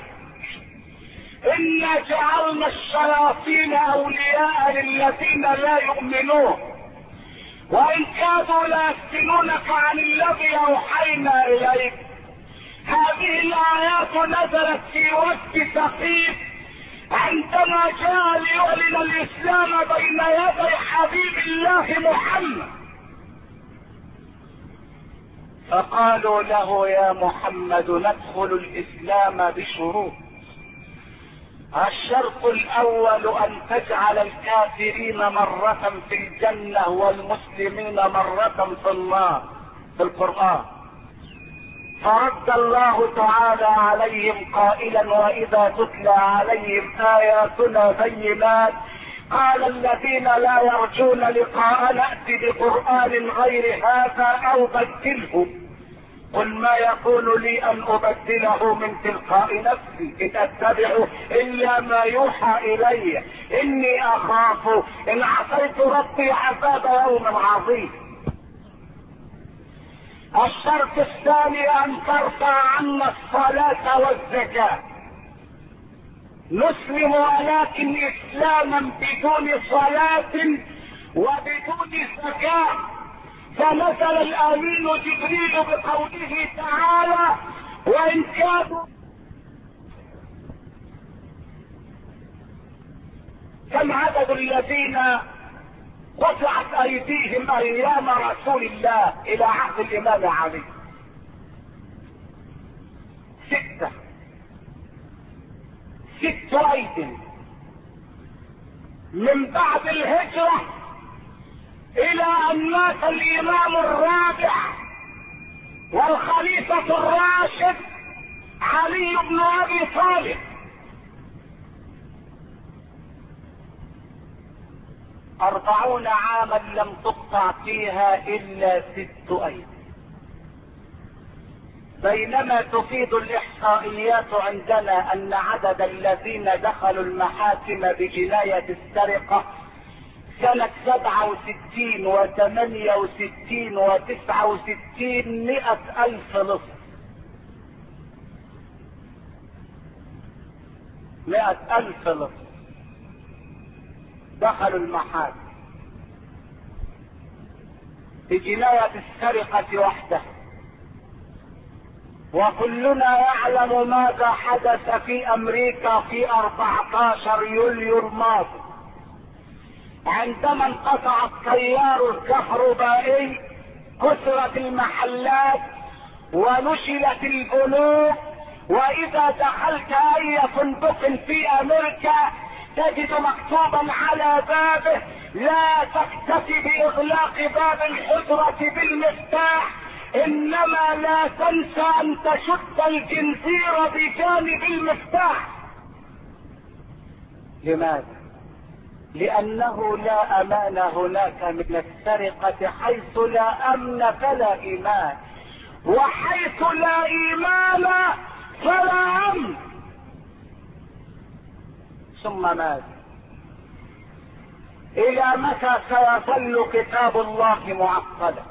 S1: انا جعلنا الشياطين اولياء للذين لا يؤمنون وان كادوا ليفتنونك عن الذي اوحينا اليك. هذه الايات نزلت في وقت ثقيف عندما جاء ليعلن الاسلام بين يدي حبيب الله محمد، فقالوا له: يا محمد ندخل الاسلام بشروط. الشرط الاول ان تجعل الكافرين مرة في الجنة والمسلمين مرة في النار في القرآن. فرد الله تعالى عليهم قائلا: واذا تتلى عليهم اياتنا بينات قال الذين لا يرجون لقاء نأتي بقرآن غير هذا او بدله قل ما يكون لي ان ابدله من تلقاء نفسي ان اتبع الا ما يوحى الي اني اخاف ان عصيت ربي عذاب يوم عظيم. الشرط الثاني ان ترفع عنا الصلاة والزكاة. نسلم ولكن اسلاما بدون صلاة وبدون زكاة. فنزل الامين جبريل بقوله تعالى وان كانوا. كم عدد الذين قطعت ايديهم ايام رسول الله الى عهد الامام علي؟ ستة. ست ايد من بعد الهجرة الى ان مات الامام الرابع والخليفة الراشد علي بن ابي طالب. اربعون عاما لم تقطع فيها الا ست ايدي. بينما تفيد الاحصائيات عندنا ان عدد الذين دخلوا المحاكم بجناية السرقة سنة سبعة وستين وثمانية وستين وتسعة وستين مئة الف لص. مئة الف لص دخلوا المحاكم بجناية السرقة وحدها. وكلنا يعلم ماذا حدث في امريكا في اربعة عشر يوليو الماضي عندما انقطع التيار الكهربائي، كسرت المحلات ونشلت البنوك. واذا دخلت اي فندق في امريكا تجد مكتوبا على بابه لا تكتفي باغلاق باب الحجرة بالمفتاح، انما لا تنسى ان تشد الجنزير بجانب المفتاح. لماذا؟ لانه لا امان هناك من السرقة. حيث لا امن فلا ايمان، وحيث لا ايمان فلا امن. ثم ماذا؟ الى متى سيظل كتاب الله معطلا؟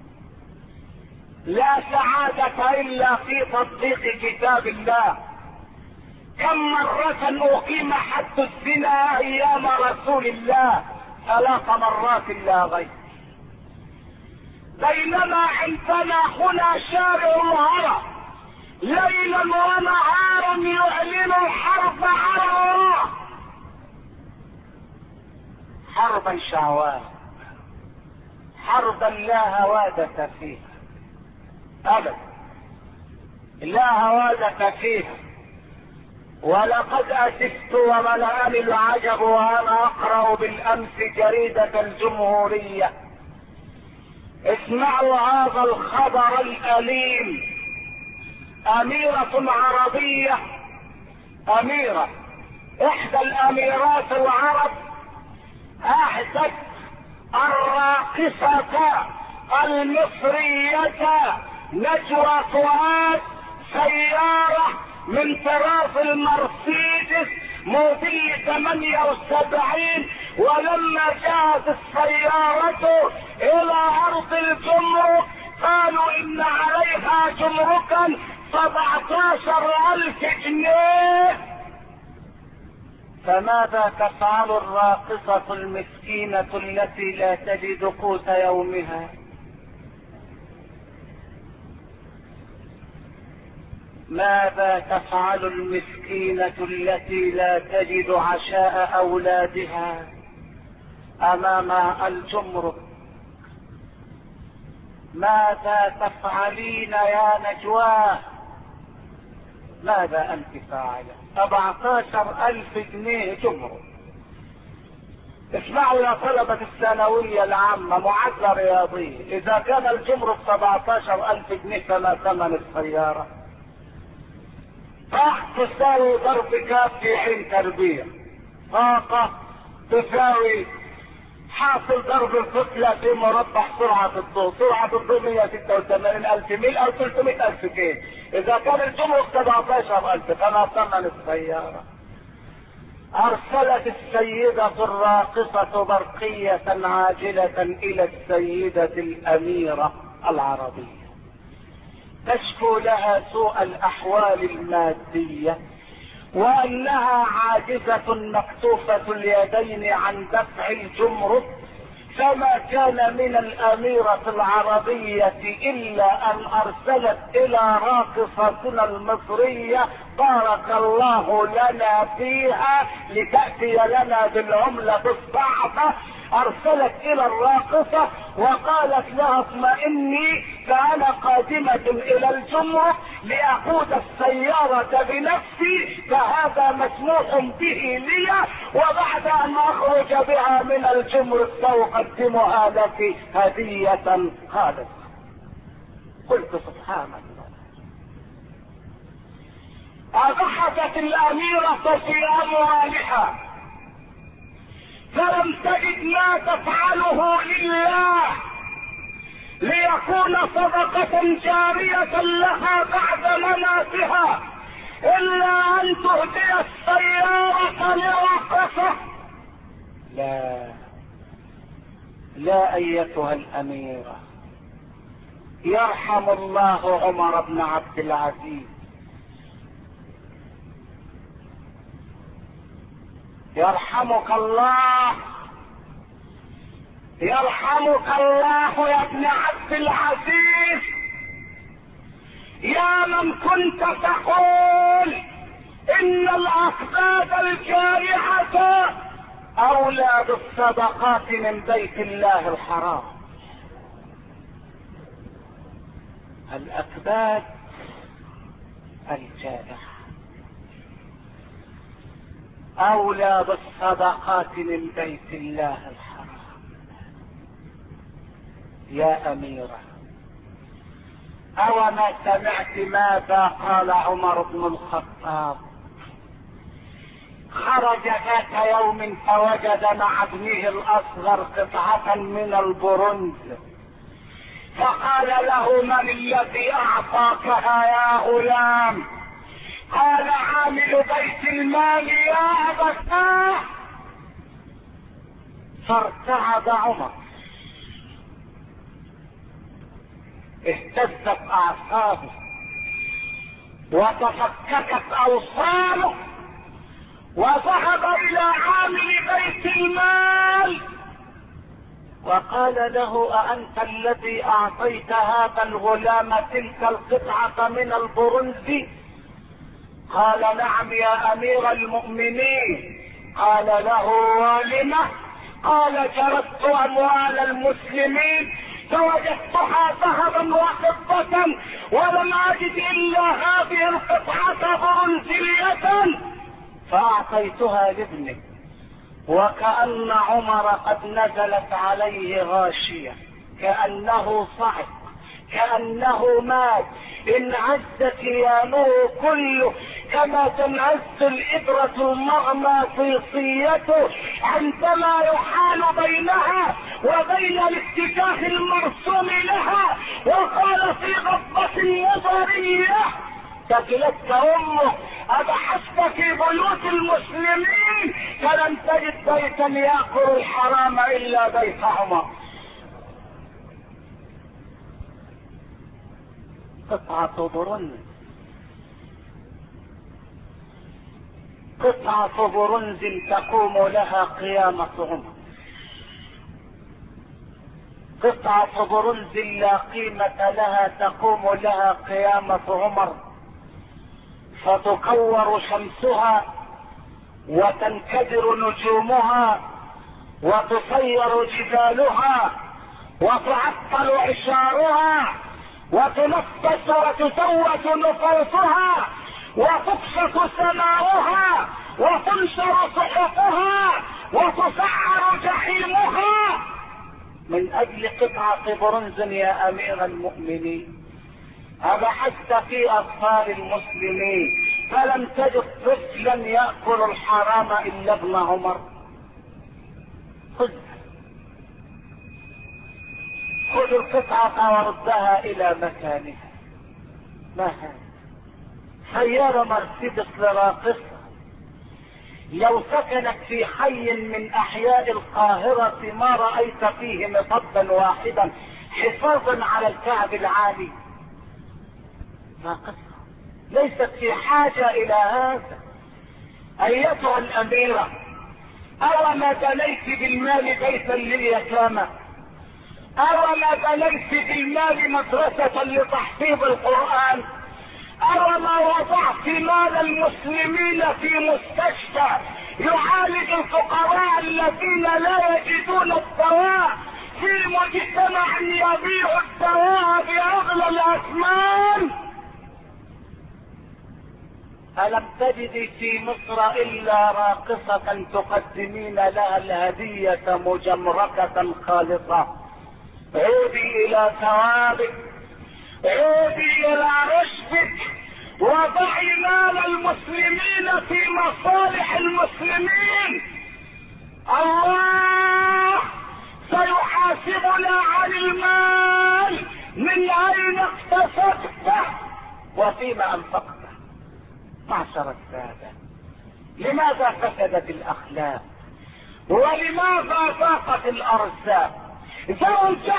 S1: لا سعادة الا في تطبيق كتاب الله. كم مرة اقيم حد الزنا ايام رسول الله؟ ثلاث مرات لا غير. بينما عندنا هنا شارع الهرم ليلا ونهارا يعلن الحرب على الله، حربا شهوات، حربا لا هوادة فيها ابدا، لا هوادة فيها. ولقد اسفت وملأني العجب وانا اقرأ بالامس جريدة الجمهورية. اسمعوا هذا الخبر الاليم. اميرة عربية، اميرة احدى الاميرات العرب احدت الراقصة المصرية نجوى فؤاد سيارة من طراز المرسيدس موديل ثمانية وسبعين. ولما جاءت السيارة الى ارض الجمرك قالوا ان عليها جمركا سبعة عشر الف جنيه. فماذا تفعل الراقصة المسكينة التي لا تجد قوت يومها؟ ماذا تفعل المسكينة التي لا تجد عشاء اولادها امام الجمرك؟ ماذا تفعلين يا نجواه؟ ماذا انت فاعلة؟ سبعة عشر الف جنيه جمرك. اسمعوا يا طلبة الثانوية العامة معادلة رياضية، اذا كان الجمرك سبعة عشر الف جنيه فما ثمن السيارة؟ طاقة تساوي ضرب كاف في حين تربية، طاقة تساوي حاصل ضرب الكتلة في مربع سرعة الضوء، سرعة الضوء مئة وستة وثمانين ألف ميل أو ثلاثمائة ألف كيل. إذا كان الجمرك سبعتاشر ألف فما ثمن السيارة؟ أرسلت السيدة الراقصة برقية عاجلة إلى السيدة الأميرة العربية تشكو لها سوء الأحوال المادية، وأنها عاجزة مكتوفة اليدين عن دفع الجمرك، فما كان من الأميرة العربية إلا أن أرسلت إلى راقصتنا المصرية بارك الله لنا فيها لتأتي لنا بالعملة الصعبة. أرسلت إلى الراقصة وقالت لها اطمئني فأنا قادمة إلى الجمرك لأقود السيارة بنفسي، فهذا مسموح به لي، وبعد أن أخرج بها من الجمرك سأقدمها لك هدية خالصة. قلت سبحان الله. أضحكت الأميرة في أموالها فلم تجد ما تفعله لله ليكون صدقة جارية لها بعد مماتها إلا أن تهدي السيارة لراقصة. لا لا أيتها الأميرة، يرحم الله عمر بن عبد العزيز، يرحمك الله، يرحمك الله يا ابن عبد العزيز، يا من كنت تقول ان الاقداد الجارحة اولى بالصدقات من بيت الله الحرام. الاقداد الجارحة اولى بالصدقات من بيت الله الحرام. يا اميرة، او ما سمعت ماذا قال عمر بن الخطاب؟ خرج ذات يوم فوجد مع ابنه الاصغر قطعة من البرنز، فقال له من الذي اعطاكها يا غلام؟ قال عامل بيت المال يا ابتاه. فارتعد عمر، اهتزت اعصابه وتفككت اوصاله، وذهب الى عامل بيت المال وقال له أأنت الذي اعطيت هذا الغلام تلك القطعة من البرنز؟ قال نعم يا امير المؤمنين. قال له ولم؟ قال جردت اموال المسلمين فوجدتها ذهبا وفضة ولم اجد الا هذه القطعة برنزية فاعطيتها لابنك. وكأن عمر قد نزلت عليه غاشية، كأنه صعق، كأنه مات، انعز كيانه كله كما تنعز الإبرة المغناطيسية عندما يحال بينها وبين الاتجاه المرسوم لها. وقال في غضبة نظرية ثكلتك امك ابحثت في بيوت المسلمين فلم تجد بيتا يأكل الحرام الا بيت عمر. قطعة برنز، قطعة برنز تقوم لها قيامة عمر، قطعة برنز لا قيمة لها تقوم لها قيامة عمر، فتكور شمسها وتنكدر نجومها وتصير جبالها وتعطل عشارها وتنفس وتسوس نفوسها وتكشف سماؤها وتنشر صحفها وتسعر جحيمها من اجل قطعة برنز يا امير المؤمنين. أبحثت في اطفال المسلمين فلم تجد طفلا يأكل الحرام الا ابن عمر. خذ خذ القطعة وردها الى مكانها. ما هذا؟ سيارة مرسيدس لراقصة لو سكنت في حي من احياء القاهرة ما رأيت فيه مطبا واحدا حفاظا على الكعب العالي. راقصة ليست في حاجة الى هذا. ايتها الاميرة، اوما بنيت بالمال بيتا لليتامى، اوما بنيت بالمال مدرسة لتحفيظ القرآن، اوما وضعت مال المسلمين في مستشفى يعالج الفقراء الذين لا يجدون الدواء في مجتمع يبيع الدواء باغلى الاثمان؟ ألم تجدي في مصر إلا راقصة تقدمين لها الهدية مجمركة خالصة؟ عودي إلى ثوابك، عودي إلى رشدك، وضعي مال المسلمين في مصالح المسلمين. الله سيحاسبنا عن المال، من أين اكتسبته وفيما أنفقته. معشر السادة، لماذا فسدت الاخلاق ولماذا ضاقت الارزاق؟ زوجة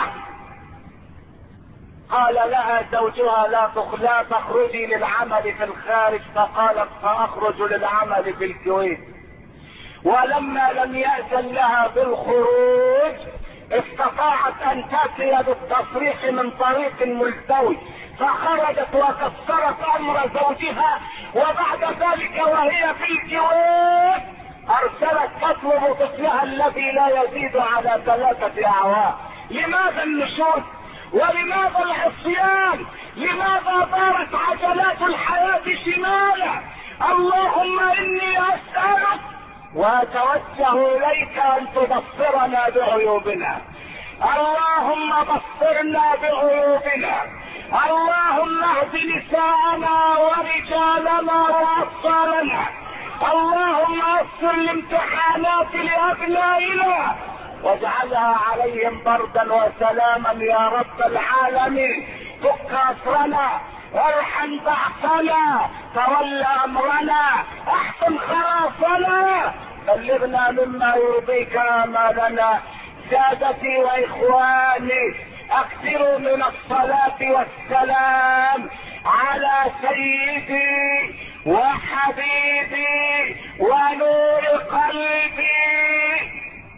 S1: قال لها زوجها لا لا تخرجي للعمل في الخارج، فقالت ساخرج للعمل في الكويت. ولما لم يأذن لها بالخروج استطاعت ان تاتي بالتصريح من طريق ملتوي، فخرجت وكسرت امر زوجها، وبعد ذلك وهي في الكويت ارسلت تطلب طفلها الذي لا يزيد على ثلاثة اعوام. لماذا النشوز ولماذا العصيان؟ لماذا دارت عجلات الحياة شمالا؟ اللهم اني اسألك واتوجه اليك ان تبصرنا بعيوبنا. اللهم بصرنا بعيوبنا، اللهم اهد نساءنا ورجالنا واطفالنا، اللهم يسر الامتحانات لابنائنا واجعلها عليهم بردا وسلاما يا رب العالمين. فك اسرنا، ارحم ضعفنا، تول امرنا، احسن خلاصنا، بلغنا مما يرضيك امالنا. سادتي واخواني، اكثروا من الصلاة والسلام على سيدي وحبيبي ونور قلبي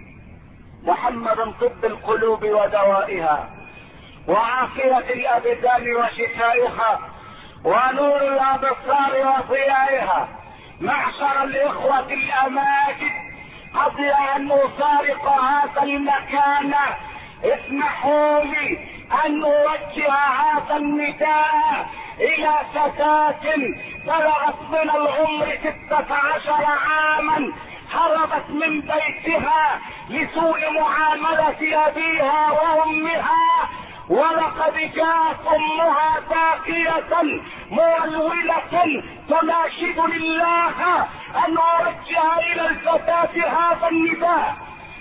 S1: محمد، طب القلوب ودوائها وعافية الابدان وشفائها ونور الابصار وضيائها. معشر الاخوة الاماجد، قبل ان افارق هذا المكان اسمحوا لي ان اوجه هذا النداء الى فتاة بلغت من العمر ستة عشر عاما، هربت من بيتها لسوء معاملة ابيها وامها، ولقد جاءت امها باكية مولولة تناشد لله ان اوجه الى الفتاة هذا النداء.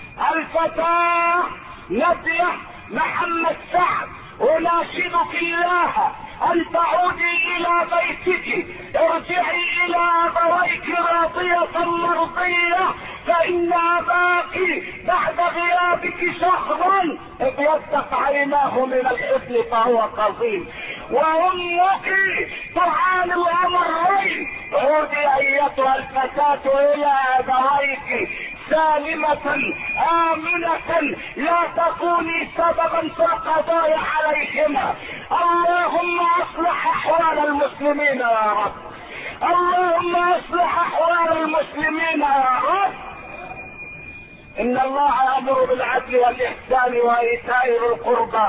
S1: الفتاة نادية محمد سعد، اناشدك الله ان تعودي الى بيتك، ارجعي الى ابويك راضية مرضية، فان اباك بعد غيابك شهرا ابيضت عيناه من الحزن فهو قصير، وامك تعاني الامرين. عودي ايتها الفتاة الى ابويك سالمة آمنة، لا تكوني سببا في القضاء عليهما. اللهم اصلح احوال المسلمين يا رب، اللهم اصلح احوال المسلمين يا رب. ان الله يأمر بالعدل والاحسان وايتاء ذي القربى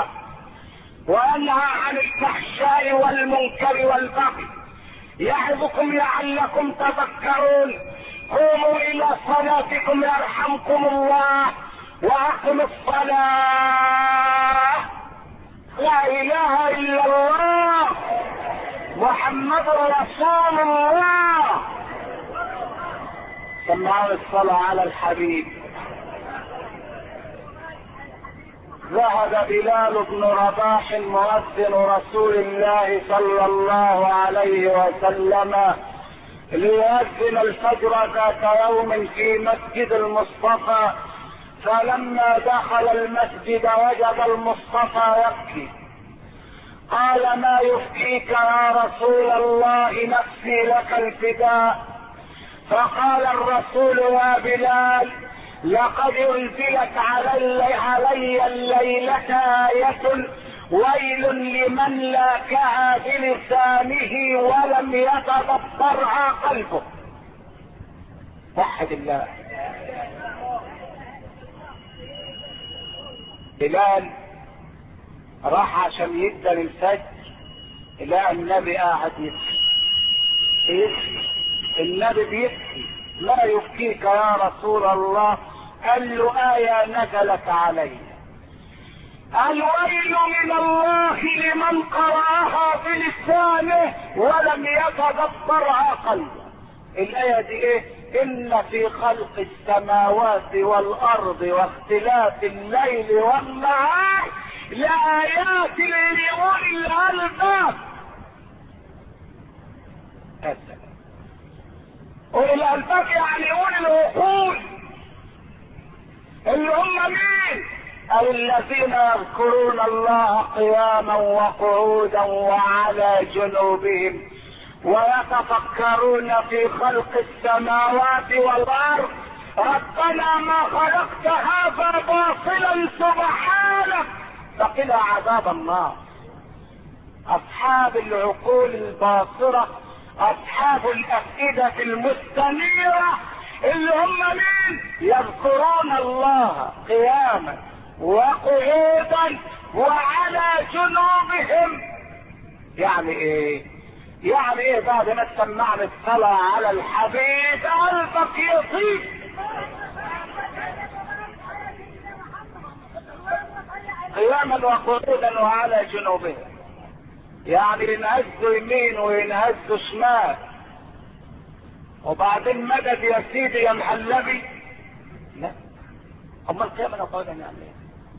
S1: وينهى عن الفحشاء والمنكر والبغي، يعظكم لعلكم تذكرون. قوموا الى صلاتكم يرحمكم الله، واقموا الصلاة. لا اله الا الله محمد رسول الله. سمعوا الصلاة على الحبيب. ذهب بلال بن رباح مؤذن رسول الله صلى الله عليه وسلم ليؤذن الفجر ذات يوم في مسجد المصطفى، فلما دخل المسجد وجد المصطفى يبكي. قال: ما يبكيك يا رسول الله؟ نفسي لك الفداء. فقال الرسول: يا بلال، لقد انزلت علي, علي الليلة آية ويل لمن لاكها بلسانه ولم يتدبرها قلبه. وحد الله. بلال راح عشان يبدأ الفجر، لقى النبي قاعد يبكي. النبي بيبكي: ما يبكيك يا رسول الله؟ قال له: آية نزلت علي، الويل من الله لمن قرأها بلسانه ولم يتدبرها قلبه. الآية دي ايه؟ إن في خلق السماوات والأرض واختلاف الليل والنهار لآيات لأولي الألباب. أولي الألباب يعني أولي العقول، اللي هم مين؟ الذين يذكرون الله قياما وقعودا وعلى جنوبهم ويتفكرون في خلق السماوات والأرض ربنا ما خلقت هذا باطلا سبحانك فقنا عذاب النار. أصحاب العقول الباصرة، أصحاب الأفئدة المستنيرة، اللي هم مين؟ يذكرون الله قياما وقعودا وعلى جنوبهم. يعني ايه؟ يعني ايه؟ بعد ما تسمعنا الصلاة على الحبيب قلبك يطيب. قياما وقعودا وعلى جنوبهم، يعني ينهزوا يمين وينهزوا شمال. وبعدين مدد يا سيدي يا محلبي؟ لا. اما القيامة وقعودا يعني ايه؟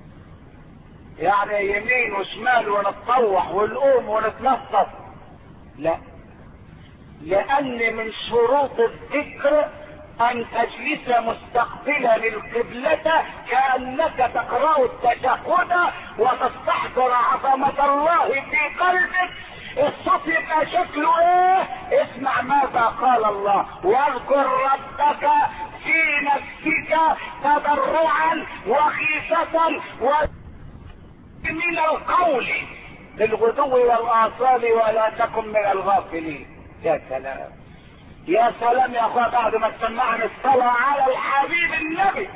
S1: يعني يمين وشمال ونتطوح ونقوم ونتنطط؟ لا، لان من شروط الذكر ان تجلس مستقبلا للقبلة كأنك تقرأ التشهد وتستحضر عظمة الله في قلبك. الصوت يبقى شكله ايه؟ اسمع ماذا قال الله: واذكر ربك في نفسك تضرعا وخيفة ومن القول بالغدو والآصال ولا تكن من الغافلين. يا سلام يا سلام يا اخوة، بعد ما سمعنا الصلاة على الحبيب النبي.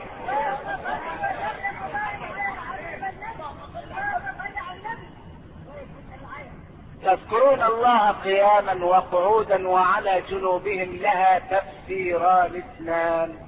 S1: يذكرون الله قياما وقعودا وعلى جنوبهم لها تفسيران اثنان.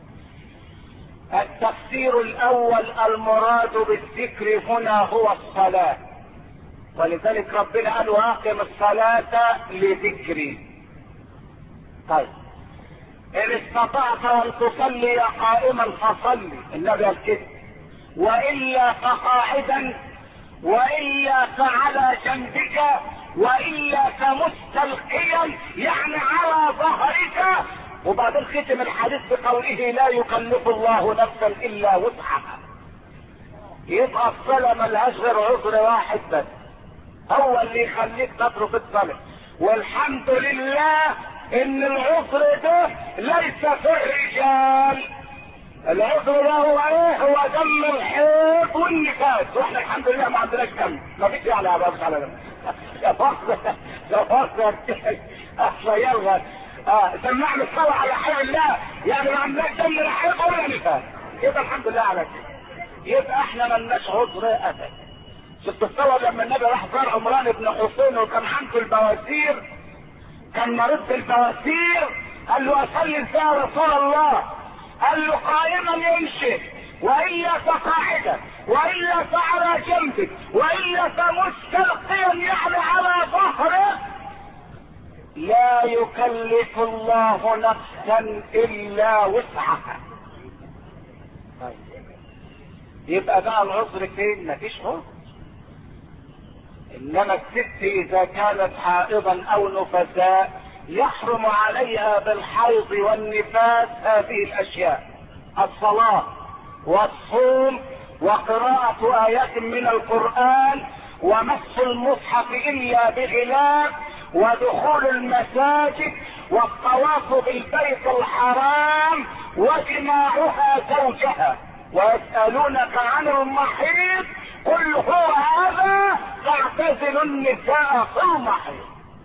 S1: التفسير الاول: المراد بالذكر هنا هو الصلاة، ولذلك ربنا قال: واقم الصلاة لذكري. طيب، ان استطعت ان تصلي قائما فصلي، النبي قال كده، والا فقاعدا، والا فعلى جنبك، والا فمستلقيا يعني على ظهرك. وبعدين ختم الحديث بقوله: لا يكلف الله نفسا الا وسعها. يبقى الصلاة ملهاش غير عذر واحد بس، هو اللي يخليك تترك الصلاة. والحمد لله ان العذر ده ليس في الرجال. العذر ده هو ايه؟ هو دم الحيض والنفاس، واحنا الحمد لله ما عندناش دم، ما فيش يعني عباد على دم. يا فخر يا فخر اصلا يلغى. اه سمعنا الصلاة على حي الله، يعني ما عندناش دم الحيض ولا نفاس، يبقى الحمد لله على كده. يبقى احنا ملناش عذر ابدا. شفت الصلاة لما النبي راح زار عمران بن حسين وكان عنده البواسير، كان مريض بالبواسير، قال له: اصلي ازاي يا رسول الله؟ قال له: قائما يمشي، والا فقاعدا، والا فعلى جنبك، والا فمستلقيا يعني على ظهرك. لا يكلف الله نفسا الا وسعها. يبقى بقى العذر فين؟ مفيش عذر. انما الست اذا كانت حائضا او نفساء يحرم عليها بالحيض والنفاس هذه الاشياء: الصلاة والصوم وقراءة ايات من القرآن ومس المصحف الا بغلاف ودخول المساجد والطواف بالبيت الحرام وجماعها زوجها. ويسألونك عن المحيض قل هو هذا فاعتزلوا النساء في المحيض.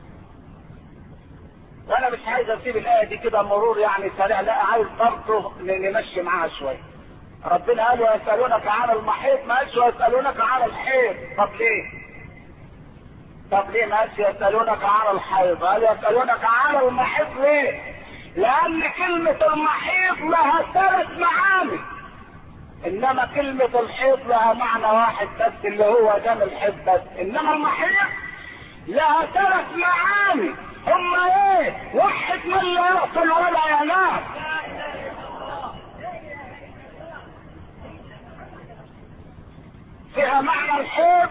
S1: وانا مش عايز اسيب الايه دي كده مرور يعني سريع، لا عايز برضه نمشي معاها شويه. ربنا قال ويسألونك عن المحيض، ما قالش ويسألونك عن الحيض. طب ليه؟ طب ليه ما قالش يسألونك عن الحيض؟ قال يسألونك عن المحيض ليه؟ لأن كلمة المحيض لها ثلاث معاني، إنما كلمة الحيض لها معنى واحد بس اللي هو دم الحيض بس، إنما المحيض لها ثلاث معاني. هما إيه؟ واحد من لا يقتل ولا ينام. فيها معنى الحيض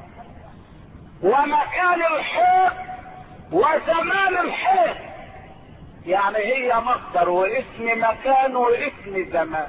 S1: ومكان الحيض وزمان الحيض، يعني هي مصدر واسم مكان واسم زمان.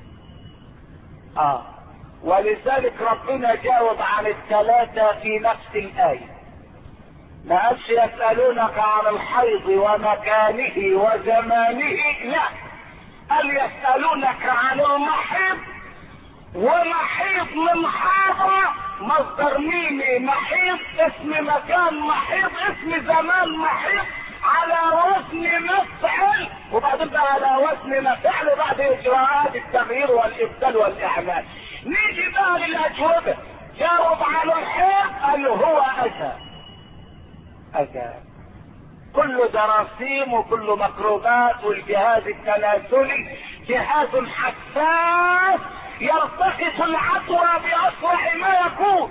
S1: اه ولذلك ربنا جاوب عن الثلاثة في نفس الآية، ما قالش يسألونك عن الحيض ومكانه وزمانه، لا قال يسألونك عن المحيض، ومحيض من حاضرة مصدر ميمي محيض، اسم مكان محيض، اسم زمان محيض، على وزن مفعل، وبعدين بقى على وزن مفعل بعد اجراءات التغيير والابدال والاعلان. نيجي بقى للاجوبه. جاوب على الحيض قال هو اذى. اذى كل جراثيم وكل ميكروبات، والجهاز التناسلي جهاز حساس يلتقط العدوى باسرع ما يكون.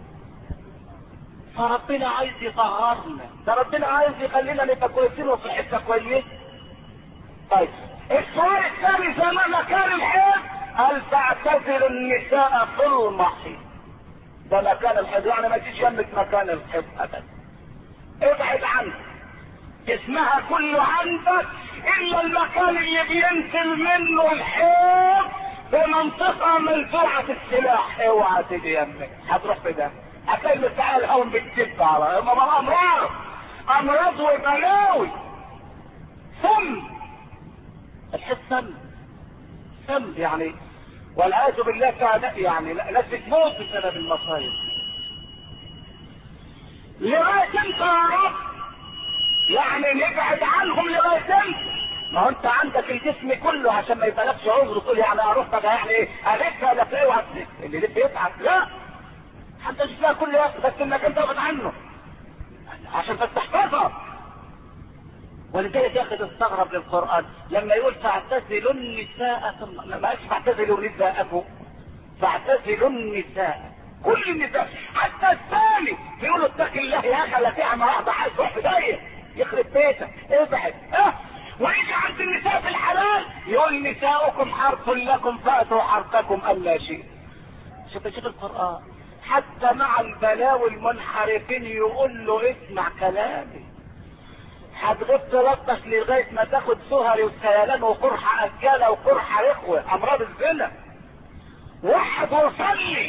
S1: فربنا عايز يطهرنا، ده ربنا عايز يخلينا نبقى كويسين وصحتنا كويسه. طيب السؤال الثاني زمان مكان الحيض قال فاعتزلوا النساء في المحيض. ده مكان الحيض يعني ما تجيش جنبك مكان الحيض ابدا، ابعد عنه، اسمها كله عندك الا المكان اللي بينزل منه الحيض بمنطقه منزوعه السلاح. اوعى تيجي يمك هتروح في ده، هتلاقي المساحه الهون بتكب على امراض امراض وبلاوي. سم الحيض سم سم يعني والعياذ بالله كان يعني ناس بتموت بسبب المصايب. لغايه انت يا رب يعني نبعد عنهم لغايه انت. ما هو انت عندك الجسم كله عشان ما يبقالكش عذر تقول يعني اروح بقى يعني ايه الفها لا تلاقيه وهتلف اللي لف يتعب. لا حتى جسمها كله ياخد، بس انك انت تبعد عنه عشان تستحفظها. ولذلك يا اخي تستغرب للقران لما يقول فاعتزلوا النساء، ما قالش فاعتزلوا نساءكم، فاعتزلوا النساء كل النساء. حتى الثاني بيقولوا اتق الله يا اخي لا تعمل واحده عايز تروح في داهيه يخرب بيتك ابعد. اه ويجي عند النساء في الحلال يقول نساؤكم حرث لكم فاتوا حرثكم الا شيء. شوف شوف القران حتى مع البلاوي المنحرفين يقول له اسمع كلامي. هتغيب تلطش لغايه ما تاخد سهري وسيلان وقرحه اجاله وقرحه اخوه امراض الزنا. وحد وصلي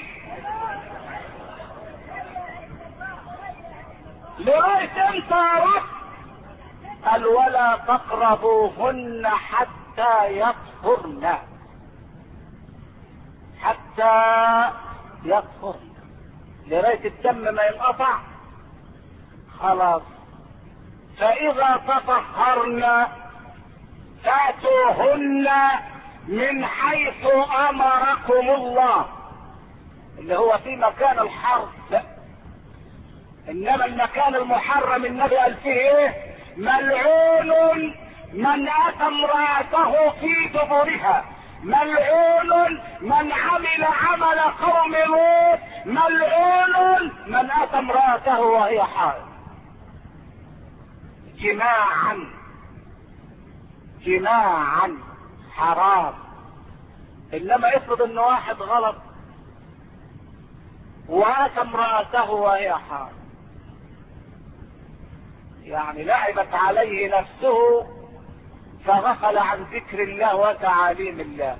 S1: لغايه انت يا رب. قال ولا تقربوهن حتى يطهرن، حتى يطهرن لغايه الدم ما ينقطع خلاص. فاذا تطهرن فاتوهن من حيث امركم الله، اللي هو في مكان الحرب. انما المكان المحرم النبي قال فيه ايه؟ ملعون من اتى امرأته في دبرها، ملعون من عمل عمل قوم لوط، ملعون من اتى امرأته وهي حائض. جماعا جماعا حرام. انما افرض ان واحد غلط واتى امرأته وهي حامل، يعني لعبت عليه نفسه فغفل عن ذكر الله وتعاليم الله.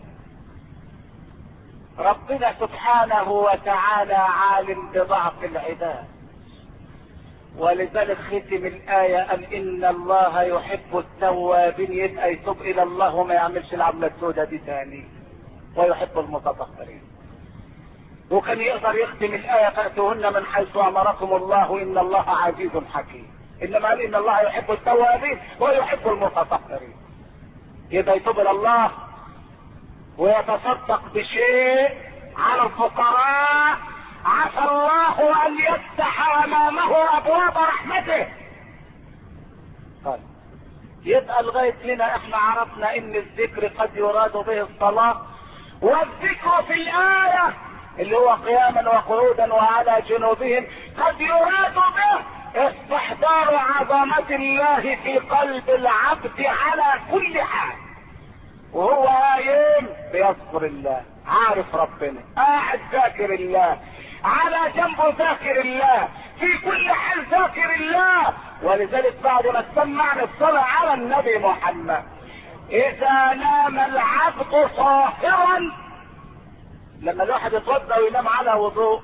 S1: ربنا سبحانه وتعالى عالم بضعف العباد، ولذلك ختم الآية قال إن الله يحب التوابين، يبقى يتوب إلى الله وما يعملش العملة السوداء دي تاني، ويحب المتطهرين. وكان يقدر يختم الآية فأتوهن من حيث أمركم الله إن الله عزيز حكيم، إنما قال إن الله يحب التوابين ويحب المتطهرين، يبقى يتوب إلى الله ويتصدق بشيء على الفقراء، عسى الله ان يفتح امامه ابواب رحمته. طيب يبقى لغايه هنا احنا عرفنا ان الذكر قد يراد به الصلاه، والذكر في الايه اللي هو قياما وقعودا وعلى جنوبهم قد يراد به استحضار عظمه الله في قلب العبد على كل حال، وهو قايم بيذكر الله، عارف ربنا، قاعد ذاكر الله، على جنبه ذاكر الله، في كل حال ذاكر الله. ولذلك بعد ما سمعنا الصلاة على النبي محمد، إذا نام العبد صاهرا، لما الواحد يتوضا وينام على وضوء،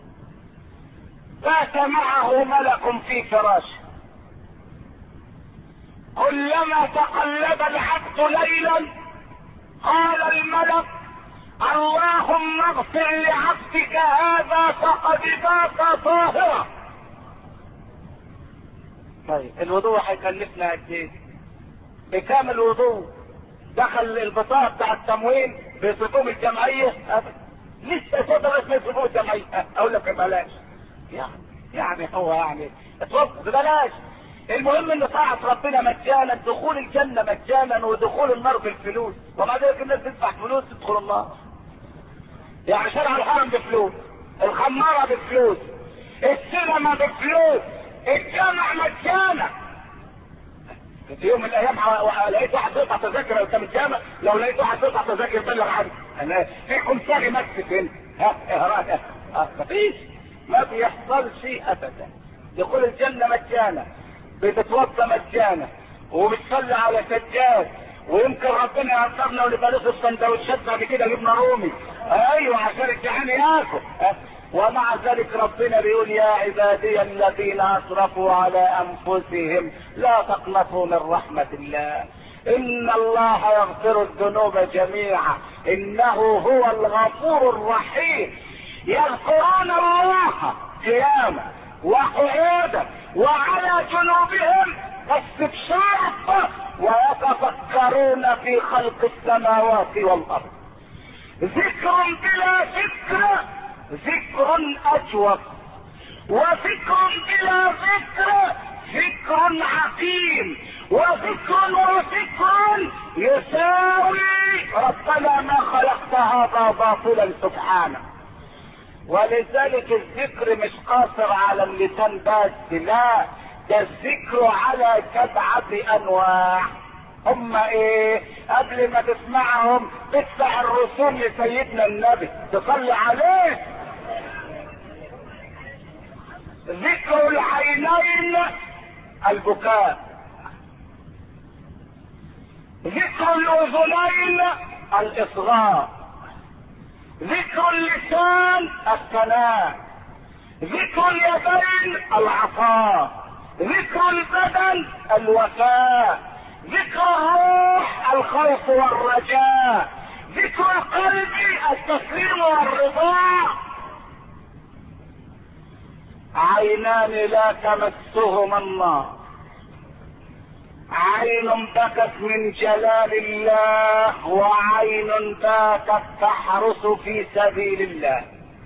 S1: بات معه ملك في فراشه، كلما تقلب العبد ليلا قال الملك اللهم اغفر لعبدك هذا فقد بات طاهرا. طيب الوضوء هيكلفنا قد ايه؟ بكام الوضوء؟ دخل البطاقه بتاع التموين بصفوف الجمعيه؟ لسه تقدر اسم صفوف الجمعيه؟ اقول لك ببلاش. يعني يعني هو يعني اتوضى ببلاش. المهم ان طاعة ربنا مجانا، دخول الجنة مجانا ودخول النار بالفلوس، ومع ذلك الناس تدفع فلوس تدخل النار. يعني شارع الحرم بفلوس، الخمارة بفلوس، السينما بفلوس، الجامع مجانا. في يوم من الايام لقيت واحد بيقطع تذاكر قدام الجامع، لو لقيت واحد بيقطع تذاكر بلغ عني، انا فيكم ساغي مكسف هنا. ها ها ها مفيش، ما بيحصل شيء ابدا. دخول الجنة مجانا، بتتوضى مجانا، وبتصلي على سجاد، ويمكن ربنا يعذبنا ونبقى السندوتشات بعد كده جبنه رومي، ايوه عشان الجعان ياكل. ومع ذلك ربنا بيقول يا عبادي الذين اسرفوا على انفسهم لا تقنطوا من رحمة الله ان الله يغفر الذنوب جميعا انه هو الغفور الرحيم. يذكرون الله قياما وقعودا وعلى جنوبهم استبشارا ويتفكرون في خلق السماوات والارض. ذكر بلا ذكر ذكر اجوف، وذكر بلا ذكر ذكر عقيم، وذكر وذكر يساوي ربنا ما خلقت هذا باطلا سبحانه. ولذلك الذكر مش قاصر على اللسان بس، لا، ده الذكر على سبعة انواع. هم ايه؟ قبل ما تسمعهم تدفع الرسوم لسيدنا النبي تصلي عليه. ذكر العينين البكاء، ذكر الاذنين الاصغاء، ذكر اللسان الثناء، ذكر اليدين العطاء، ذكر البدن الوفاء، ذكر الروح الخوف والرجاء، ذكر القلب التسليم والرضا. عينان لا تمسهما النار، عين بكت من جلال الله، وعين باتت تحرس في سبيل الله.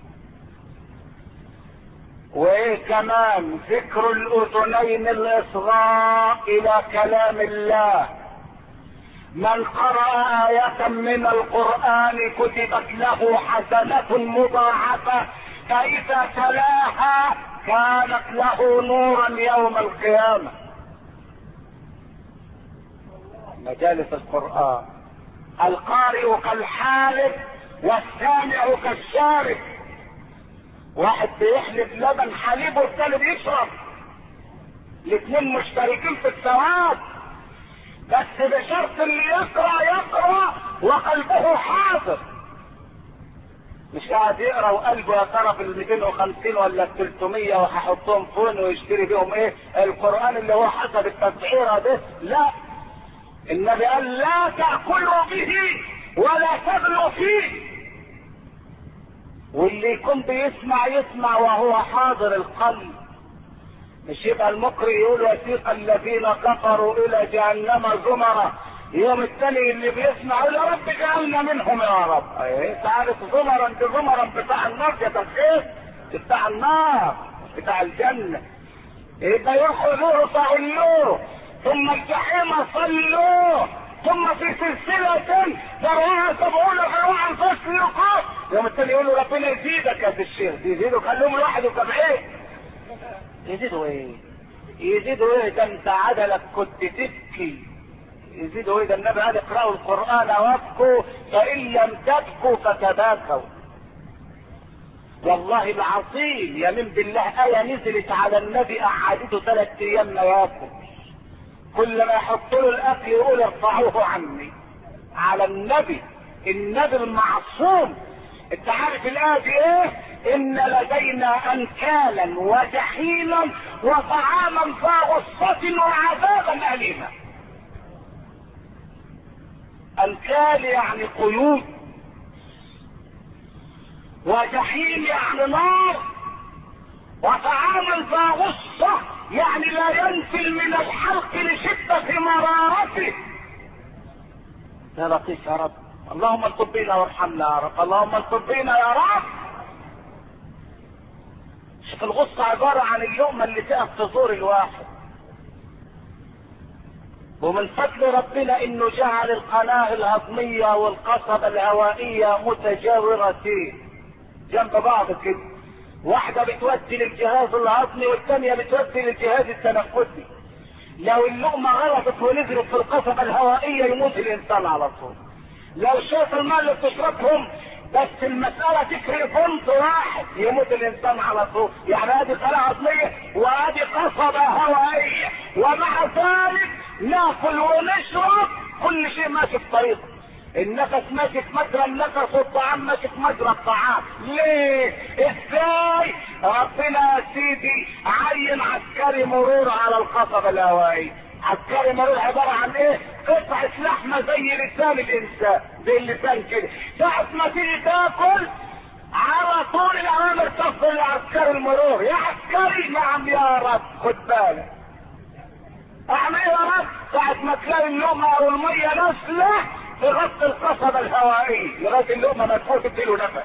S1: وايه كمان؟ ذكر الاذنين الاصغاء الى كلام الله. من قرأ آية من القرآن كتبت له حسنة مضاعفة، فإذا تلاها كانت له نورا يوم القيامة. مجالس القرآن، القارئ كالحالف والسامع كالشارك، واحد بيحلب لبن حليب والثاني بيشرب، الاثنين مشتركين في الثواب، بس بشرط اللي يقرأ يقرأ وقلبه حاضر، مش قاعد يقرأ وقلبه يا ترى في ال مئتين وخمسين ولا ال ثلاثمية وهحطهم فين ويشتري بيهم ايه القرآن اللي هو حسب التسعيرة ده. لا، النبي قال لا تأكلوا به ولا تغلوا فيه. واللي يكون بيسمع يسمع وهو حاضر القلب، مش يبقى المقرئ يقول وثيق الذين كفروا الى جهنم زمرا، يوم الثاني اللي بيسمع يقول يا رب اجعلنا منهم يا رب. ايه انت عارف زمرا؟ انت زمرا بتاع النار يا تخيل، بتاع النار بتاع الجنه. يبقى يروحوا له فعلوه ثم الجحيم صلوه ثم في سلسلة ذرعها سبعون ذراعا فاسلكوه. يوم الثاني يقول له ربنا يزيدك يا الشيخ، يزيدوا خلوهم واحد وسبعين. يزيدوا ايه؟ يزيدوا ايه؟ ده انت عدلك كنت تبكي. يزيدوا ايه؟ ده النبي قال اقرأوا القرآن وابكوا فإن لم تبكوا فتباكوا. والله العظيم يمين بالله آية نزلت على النبي قعدته ثلاث ايام ما ياكل، كل ما يحط له الاكل يقول ارفعوه عني. على النبي، النبي المعصوم. انت عارف الايه دي ايه؟ ان لدينا انكالا وجحيما وطعاما ذا غصة وعذابا اليما. انكال يعني قيود، وجحيم يعني نار، وطعاما ذا غصة يعني لا ينفل من الحلق لشدة مرارته. يا لطيف يا رب، اللهم الطب بينا وارحمنا يا رب، اللهم الطب بينا يا رب. شوف الغصة عبارة عن اللقمة اللي تقف في زور الواحد، ومن فضل ربنا انه جعل القناة الهضمية والقصبة الهوائية متجاورتين جنب بعض كده، واحدة بتودي للجهاز الهضمي والثانية بتودي للجهاز التنفسي. لو اللقمة غلطت ونزلت في القصبة الهوائية يموت الانسان على طول. لو شاف الماء اللي بتشربهم بس المسألة تكفي بنت واحد يموت الانسان على طول. يعني ادي قناة هضمية وادي قصبة هوائية، ومع ذلك ناكل ونشرب كل شيء ماشي في طريقه. النفس ماشي في مجرى النفس والطعام ماشي في مجرى الطعام. ليه؟ ازاي؟ ربنا يا سيدي عين عسكري مرور على القصبة الهوائية. عسكري مرور عبارة عن ايه؟ قطعة لحمة زي لسان الانسان، زي اللسان كده. ساعة ما تيجي تاكل على طول الاوامر تصل لعسكري المرور، يا عسكري نعم يا رب خد بالك. اعمل ايه يا رب؟ ساعة ما تلاقي اللقمة او المية نازلة تغطي القصبة الهوائية لغاية اللقمة ما تفوت تديله نفس.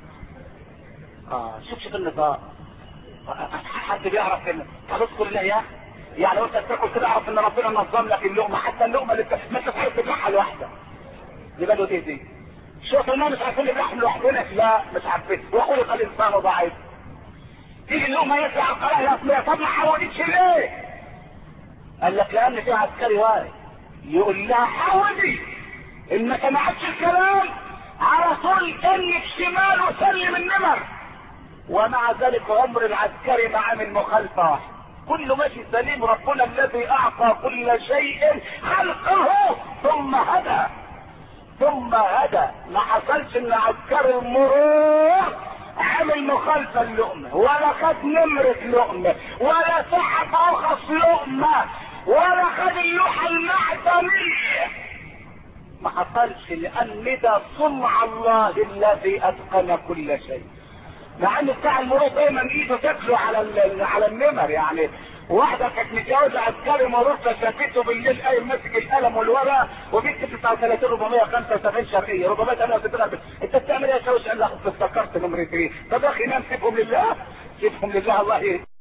S1: اه شوف شوف النظام. حد بيعرف ان تذكر الله يا يعني وانت بتاكل كده اعرف ان ربنا نظم لك اللقمة، حتى اللقمة اللي ما تستحق تبلعها لوحدها. يبقى له ايه دي؟ شوف الناس مش عارفين نبلعهم لوحدنا، لا مش عارفين، وخلق الانسان ضعيف. تيجي اللقمة يطلع على القناة الهضمية، طب ما حاولتش ليه؟ قال لك لان في عسكري واقف يقول لها حاولي، ان ما سمعتش الكلام على طول انك شمال وسلم النمر. ومع ذلك عمر العسكري ما عمل مخالفة واحدة، كله ماشي سليم. ربنا الذي اعطى كل شيء خلقه ثم هدى ثم هدى. ما حصلش ان عسكري المرور عمل مخالفة اللقمة، ولا خد نمرة لقمة، ولا سحب رخص لقمة، ولا خد اللوحة المعدنية. ما حصلش، لان ده صنع الله الذي اتقن كل شيء. مع ان بتاع المرور دايما ايده تاكله على على النمر. يعني واحده كانت متجوزه عسكري مرور فشافته بالليل قايم ماسك القلم والورقه وبيكتب تسعة وثلاثين أربعمية وخمسة وسبعين شرقيه أربعمية وثمانية وستين. انت بتعمل ايه يا شوش؟ قال لها افتكرت نمرتين. طب يا اخي نام، سيبهم لله، سيبهم لله. الله